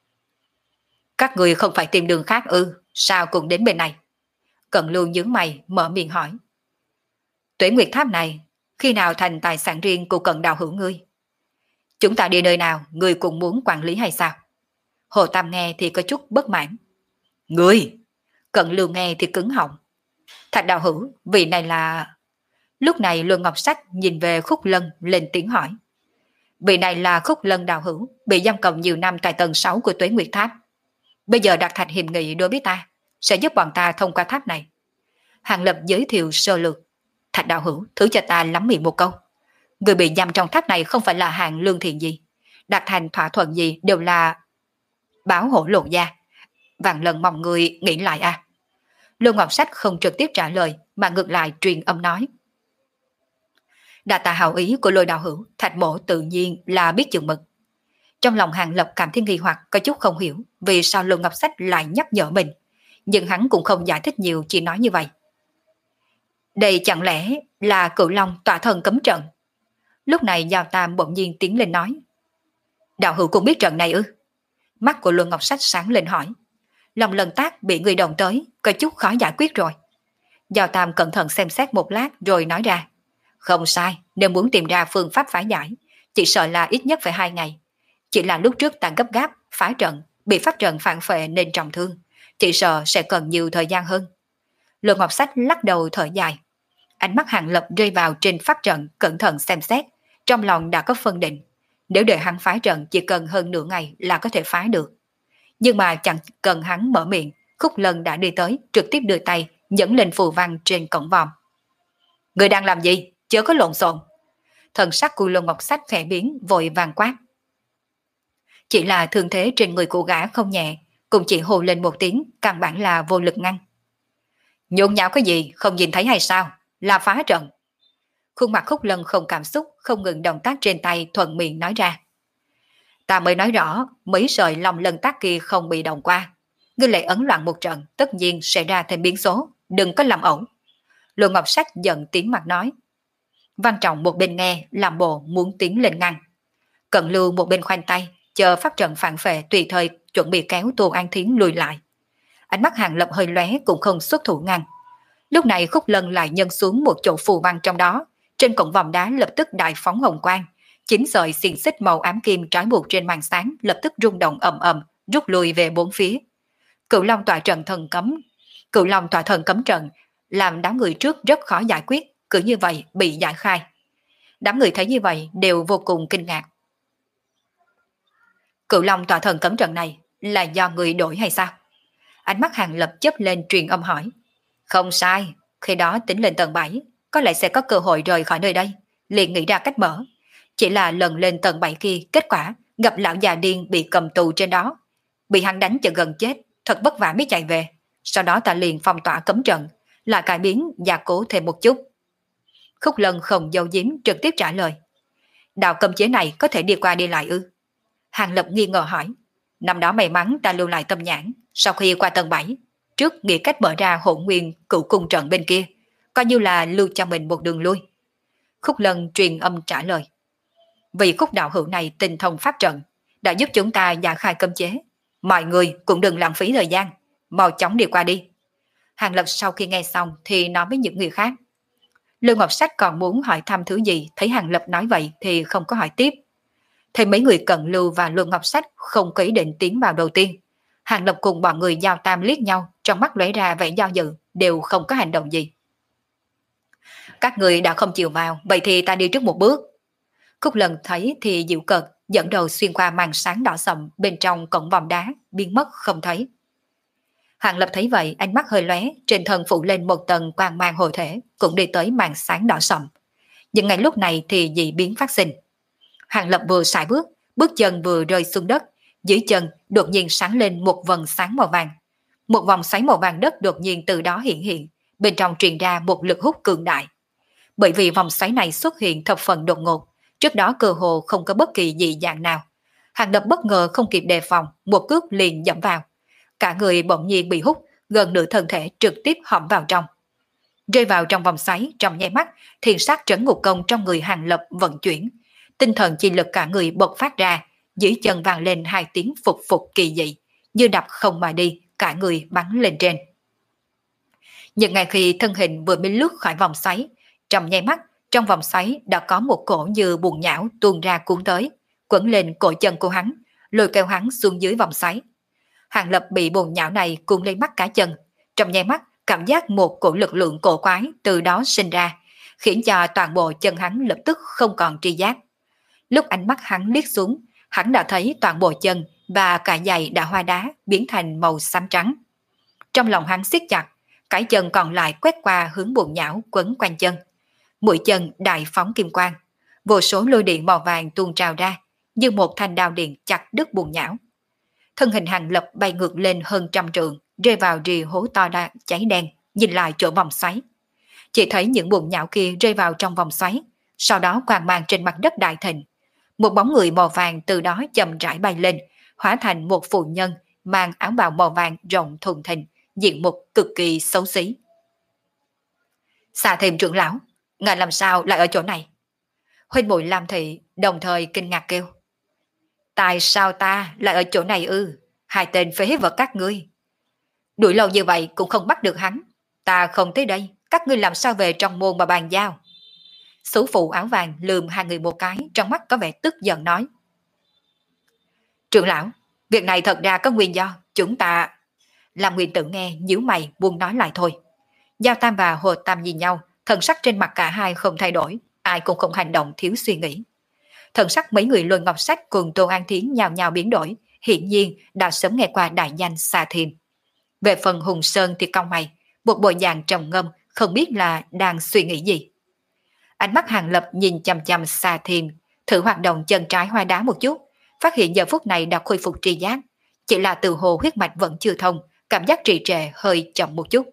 Các người không phải tìm đường khác ư, sao cũng đến bên này? Cận Lưu nhướng mày mở miệng hỏi. Tuế Nguyệt Tháp này khi nào thành tài sản riêng của Cận đạo hữu ngươi? Chúng ta đi nơi nào, ngươi cũng muốn quản lý hay sao? Hồ Tam nghe thì có chút bất mãn. Ngươi! Cận Lưu nghe thì cứng họng. Thạch đạo hữu, vị này là... Lúc này Lôi Ngọc Sách nhìn về Khúc Lân lên tiếng hỏi. Vị này là Khúc Lân đạo hữu, bị giam cầm nhiều năm tại tầng sáu của Tuế Nguyệt Tháp. Bây giờ đặt thạch hiệp nghị đối với ta, sẽ giúp bọn ta thông qua tháp này. Hàng Lập giới thiệu sơ lược. Thạch đạo hữu, thử cho ta lắm miệng một câu. Người bị giam trong tháp này không phải là hạng lương thiện gì, đạt thành thỏa thuận gì đều là báo hổ lộ gia. Vạn lần mong người nghĩ lại à. Lôi Ngọc Sách không trực tiếp trả lời, mà ngược lại truyền âm nói. Đa tạ hảo ý của Lôi đạo hữu, Thạch mổ tự nhiên là biết chừng mực. Trong lòng Hàng Lập cảm thấy nghi hoặc, có chút không hiểu vì sao Lôi Ngọc Sách lại nhắc nhở mình, nhưng hắn cũng không giải thích nhiều, chỉ nói như vậy. Đây chẳng lẽ là Cửu Long tọa thần cấm trận? Lúc này Giao Tam bỗng nhiên tiến lên nói. Đạo hữu cũng biết trận này ư? Mắt của Lôi Ngọc Sách sáng lên hỏi. Lòng lần tác bị người đồng tới, có chút khó giải quyết rồi. Giao Tam cẩn thận xem xét một lát rồi nói ra. Không sai, nếu muốn tìm ra phương pháp phá giải, chỉ sợ là ít nhất phải hai ngày. Chỉ là lúc trước ta gấp gáp, phá trận, bị pháp trận phản phệ nên trọng thương, chỉ sợ sẽ cần nhiều thời gian hơn. Lôi Ngọc Sách lắc đầu thở dài. Ánh mắt Hàng Lập rơi vào trên pháp trận, cẩn thận xem xét, trong lòng đã có phân định. Nếu đợi hắn phá trận chỉ cần hơn nửa ngày là có thể phá được. Nhưng mà chẳng cần hắn mở miệng, Khúc Lân đã đi tới, trực tiếp đưa tay, nhấn lên phù văn trên cổng vòm. Người đang làm gì? Chớ có lộn xộn. Thần sắc của Lôi Ngọc Sách khẽ biến, vội vàng quát. Chỉ là thương thế trên người của gã không nhẹ, cũng chỉ hô lên một tiếng, căn bản là vô lực ngăn. Nhộn nhạo cái gì, không nhìn thấy hay sao? Là phá trận. Khuôn mặt Khúc Lân không cảm xúc, không ngừng động tác trên tay, thuận miệng nói ra. Ta mới nói rõ, mấy sợi lòng lân tác kia không bị động qua. Ngươi lại ấn loạn một trận, tất nhiên sẽ ra thêm biến số, đừng có làm ẩu. Lôi Ngọc Sách giận tiếng mặt nói. Văn Trọng một bên nghe, làm bộ muốn tiến lên ngăn. Cận Lưu một bên khoanh tay, chờ pháp trận phản phệ tùy thời chuẩn bị kéo Tô An Thiến lùi lại. Ánh mắt Hàng Lập hơi lóe cũng không xuất thủ ngăn. Lúc này Khúc Lân lại nhân xuống một chỗ phù văn trong đó, trên cổng vòm đá lập tức đại phóng hồng quang, chín sợi xiềng xích màu ám kim trói buộc trên màn sáng lập tức rung động ầm ầm, rút lui về bốn phía. Cửu Long tọa trận thần cấm, Cửu Long tọa thần cấm trận làm đám người trước rất khó giải quyết, cứ như vậy bị giải khai. Đám người thấy như vậy đều vô cùng kinh ngạc. Cửu Long tọa thần cấm trận này là do người đổi hay sao? Ánh mắt Hàng Lập chớp lên truyền âm hỏi. Không sai, khi đó tính lên tầng bảy, có lẽ sẽ có cơ hội rời khỏi nơi đây, liền nghĩ ra cách mở. Chỉ là lần lên tầng bảy kia, kết quả gặp lão già điên bị cầm tù trên đó, bị hắn đánh cho gần chết, thật vất vả mới chạy về. Sau đó ta liền phong tỏa cấm trận, lại cải biến gia cố thêm một chút. Khúc Lân không giấu giếm trực tiếp trả lời. Đạo cấm chế này có thể đi qua đi lại ư? Hàng Lập nghi ngờ hỏi. Năm đó may mắn ta lưu lại tâm nhãn, sau khi qua tầng bảy, trước nghĩ cách mở ra hỗn nguyên cựu cung trận bên kia, coi như là lưu cho mình một đường lui. Khúc Lân truyền âm trả lời. Vì Khúc đạo hữu này tinh thông pháp trận, đã giúp chúng ta giải khai cấm chế. Mọi người cũng đừng lãng phí thời gian, mau chóng đi qua đi. Hàng Lập sau khi nghe xong thì nói với những người khác. Lưu Ngọc Sách còn muốn hỏi thăm thứ gì, thấy Hàng Lập nói vậy thì không có hỏi tiếp. Thấy mấy người Cận Lưu và Lưu Ngọc Sách không có ý định tiến vào đầu tiên, Hàng Lập cùng bọn người Giao Tam liếc nhau, trong mắt lóe ra vẻ do dự, đều không có hành động gì. Các người đã không chịu vào, vậy thì ta đi trước một bước. Khúc Lần thấy thì dịu cợt, dẫn đầu xuyên qua màn sáng đỏ sậm bên trong cổng vòng đá, biến mất không thấy. Hàng Lập thấy vậy, ánh mắt hơi lóe, trên thân phủ lên một tầng quang mang hồi thể, cũng đi tới màn sáng đỏ sậm. Nhưng ngay lúc này thì dị biến phát sinh. Hàng Lập vừa sải bước, bước chân vừa rơi xuống đất, dưới chân đột nhiên sáng lên một vầng sáng màu vàng. Một vòng xoáy màu vàng đất đột nhiên từ đó hiện hiện, bên trong truyền ra một lực hút cường đại. Bởi vì vòng xoáy này xuất hiện thập phần đột ngột, trước đó cơ hồ không có bất kỳ dị dạng nào. Hàng Lập bất ngờ không kịp đề phòng, một cước liền dẫm vào. Cả người bỗng nhiên bị hút, gần nửa thân thể trực tiếp hõm vào trong. Rơi vào trong vòng xoáy, trong nháy mắt, thiên sát trấn ngục công trong người Hàng Lập vận chuyển. Tinh thần chi lực cả người bộc phát ra, dưới chân vang lên hai tiếng phục phục kỳ dị, như đập không mà đi, cả người bắn lên trên. Nhưng ngay khi thân hình vừa mới lướt khỏi vòng xoáy, trong nháy mắt, trong vòng xoáy đã có một cổ như buồn nhão tuôn ra cuốn tới, quấn lên cổ chân của hắn, lôi kéo hắn xuống dưới vòng xoáy. Hàng Lập bị buồn nhão này cuốn lên mắt cả chân, trong nháy mắt cảm giác một cổ lực lượng cổ quái từ đó sinh ra, khiến cho toàn bộ chân hắn lập tức không còn tri giác. Lúc ánh mắt hắn liếc xuống, hắn đã thấy toàn bộ chân và cả giày đã hoa đá biến thành màu xám trắng. Trong lòng hắn siết chặt, cái chân còn lại quét qua hướng buồn nhão quấn quanh chân. Mũi chân đại phóng kim quang, vô số lôi điện màu vàng tuôn trào ra, như một thanh đao điện chặt đứt buồn nhão. Thân hình Hàng Lập bay ngược lên hơn trăm trượng, rơi vào rì hố to đa cháy đen, nhìn lại chỗ vòng xoáy. Chỉ thấy những buồn nhão kia rơi vào trong vòng xoáy, sau đó quang mang trên mặt đất đại thịnh. Một bóng người màu vàng từ đó chậm rãi bay lên, hóa thành một phụ nhân mang áo bào màu vàng rộng thùng thình, diện mục cực kỳ xấu xí. Xà Thiềm trưởng lão, ngài làm sao lại ở chỗ này? Huynh muội Lam Thị đồng thời kinh ngạc kêu. Tại sao ta lại ở chỗ này ư? Hai tên phế vật các ngươi. Đuổi lâu như vậy cũng không bắt được hắn. Ta không tới đây, các ngươi làm sao về trong môn mà bàn giao? Sú phụ áo vàng lườm hai người một cái, trong mắt có vẻ tức giận nói. Trưởng lão, việc này thật ra có nguyên do, chúng ta... Làm Nguyên Tử nghe nhíu mày buông nói lại thôi. Giao Tam và Hồ Tam nhìn nhau, thần sắc trên mặt cả hai không thay đổi, ai cũng không hành động thiếu suy nghĩ. Thần sắc mấy người Lôi Ngọc Sách cùng Tô An Thiến nhào nhào biến đổi, hiển nhiên đã sớm nghe qua đại danh Xà Thiềm. Về phần Hùng Sơn thì cau mày, một bộ dạng trầm ngâm, không biết là đang suy nghĩ gì. Ánh mắt Hàng Lập nhìn chằm chằm Xà Thiềm, thử hoạt động chân trái hoa đá một chút, phát hiện giờ phút này đã khôi phục tri giác, chỉ là từ hồ huyết mạch vẫn chưa thông, cảm giác trì trệ hơi chậm một chút.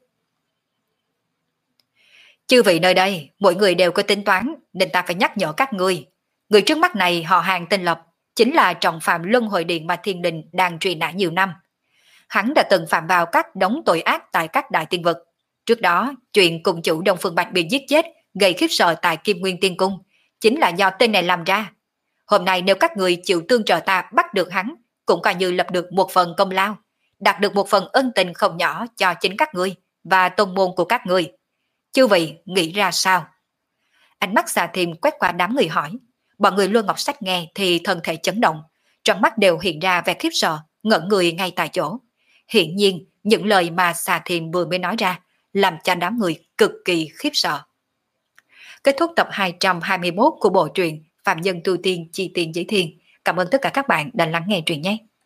Chư vị nơi đây, mỗi người đều có tính toán, nên ta phải nhắc nhở các ngươi. Người trước mắt này họ Hàng tên Lập, chính là trọng phạm luân hồi điện mà thiên đình đang truy nã nhiều năm. Hắn đã từng phạm vào các đống tội ác tại các đại tiên vực. Trước đó, chuyện cùng chủ Đông Phương Bạch bị giết chết, gây khiếp sợ tại Kim Nguyên Tiên Cung, chính là do tên này làm ra. Hôm nay nếu các người chịu tương trợ ta bắt được hắn, cũng coi như lập được một phần công lao, đạt được một phần ân tình không nhỏ cho chính các ngươi và tôn môn của các ngươi. Chư vị nghĩ ra sao? Ánh mắt Xà Thiềm quét qua đám người hỏi. Bọn người Luân Ngọc Sách nghe thì thân thể chấn động, trong mắt đều hiện ra vẻ khiếp sợ, ngẩn người ngay tại chỗ. Hiển nhiên, những lời mà Xà Thiềm vừa mới nói ra làm cho đám người cực kỳ khiếp sợ. Kết thúc tập hai trăm hai mươi mốt của bộ truyện Phạm Nhân Tu Tiên Chi Tiên Giới Thiên. Cảm ơn tất cả các bạn đã lắng nghe truyện nhé.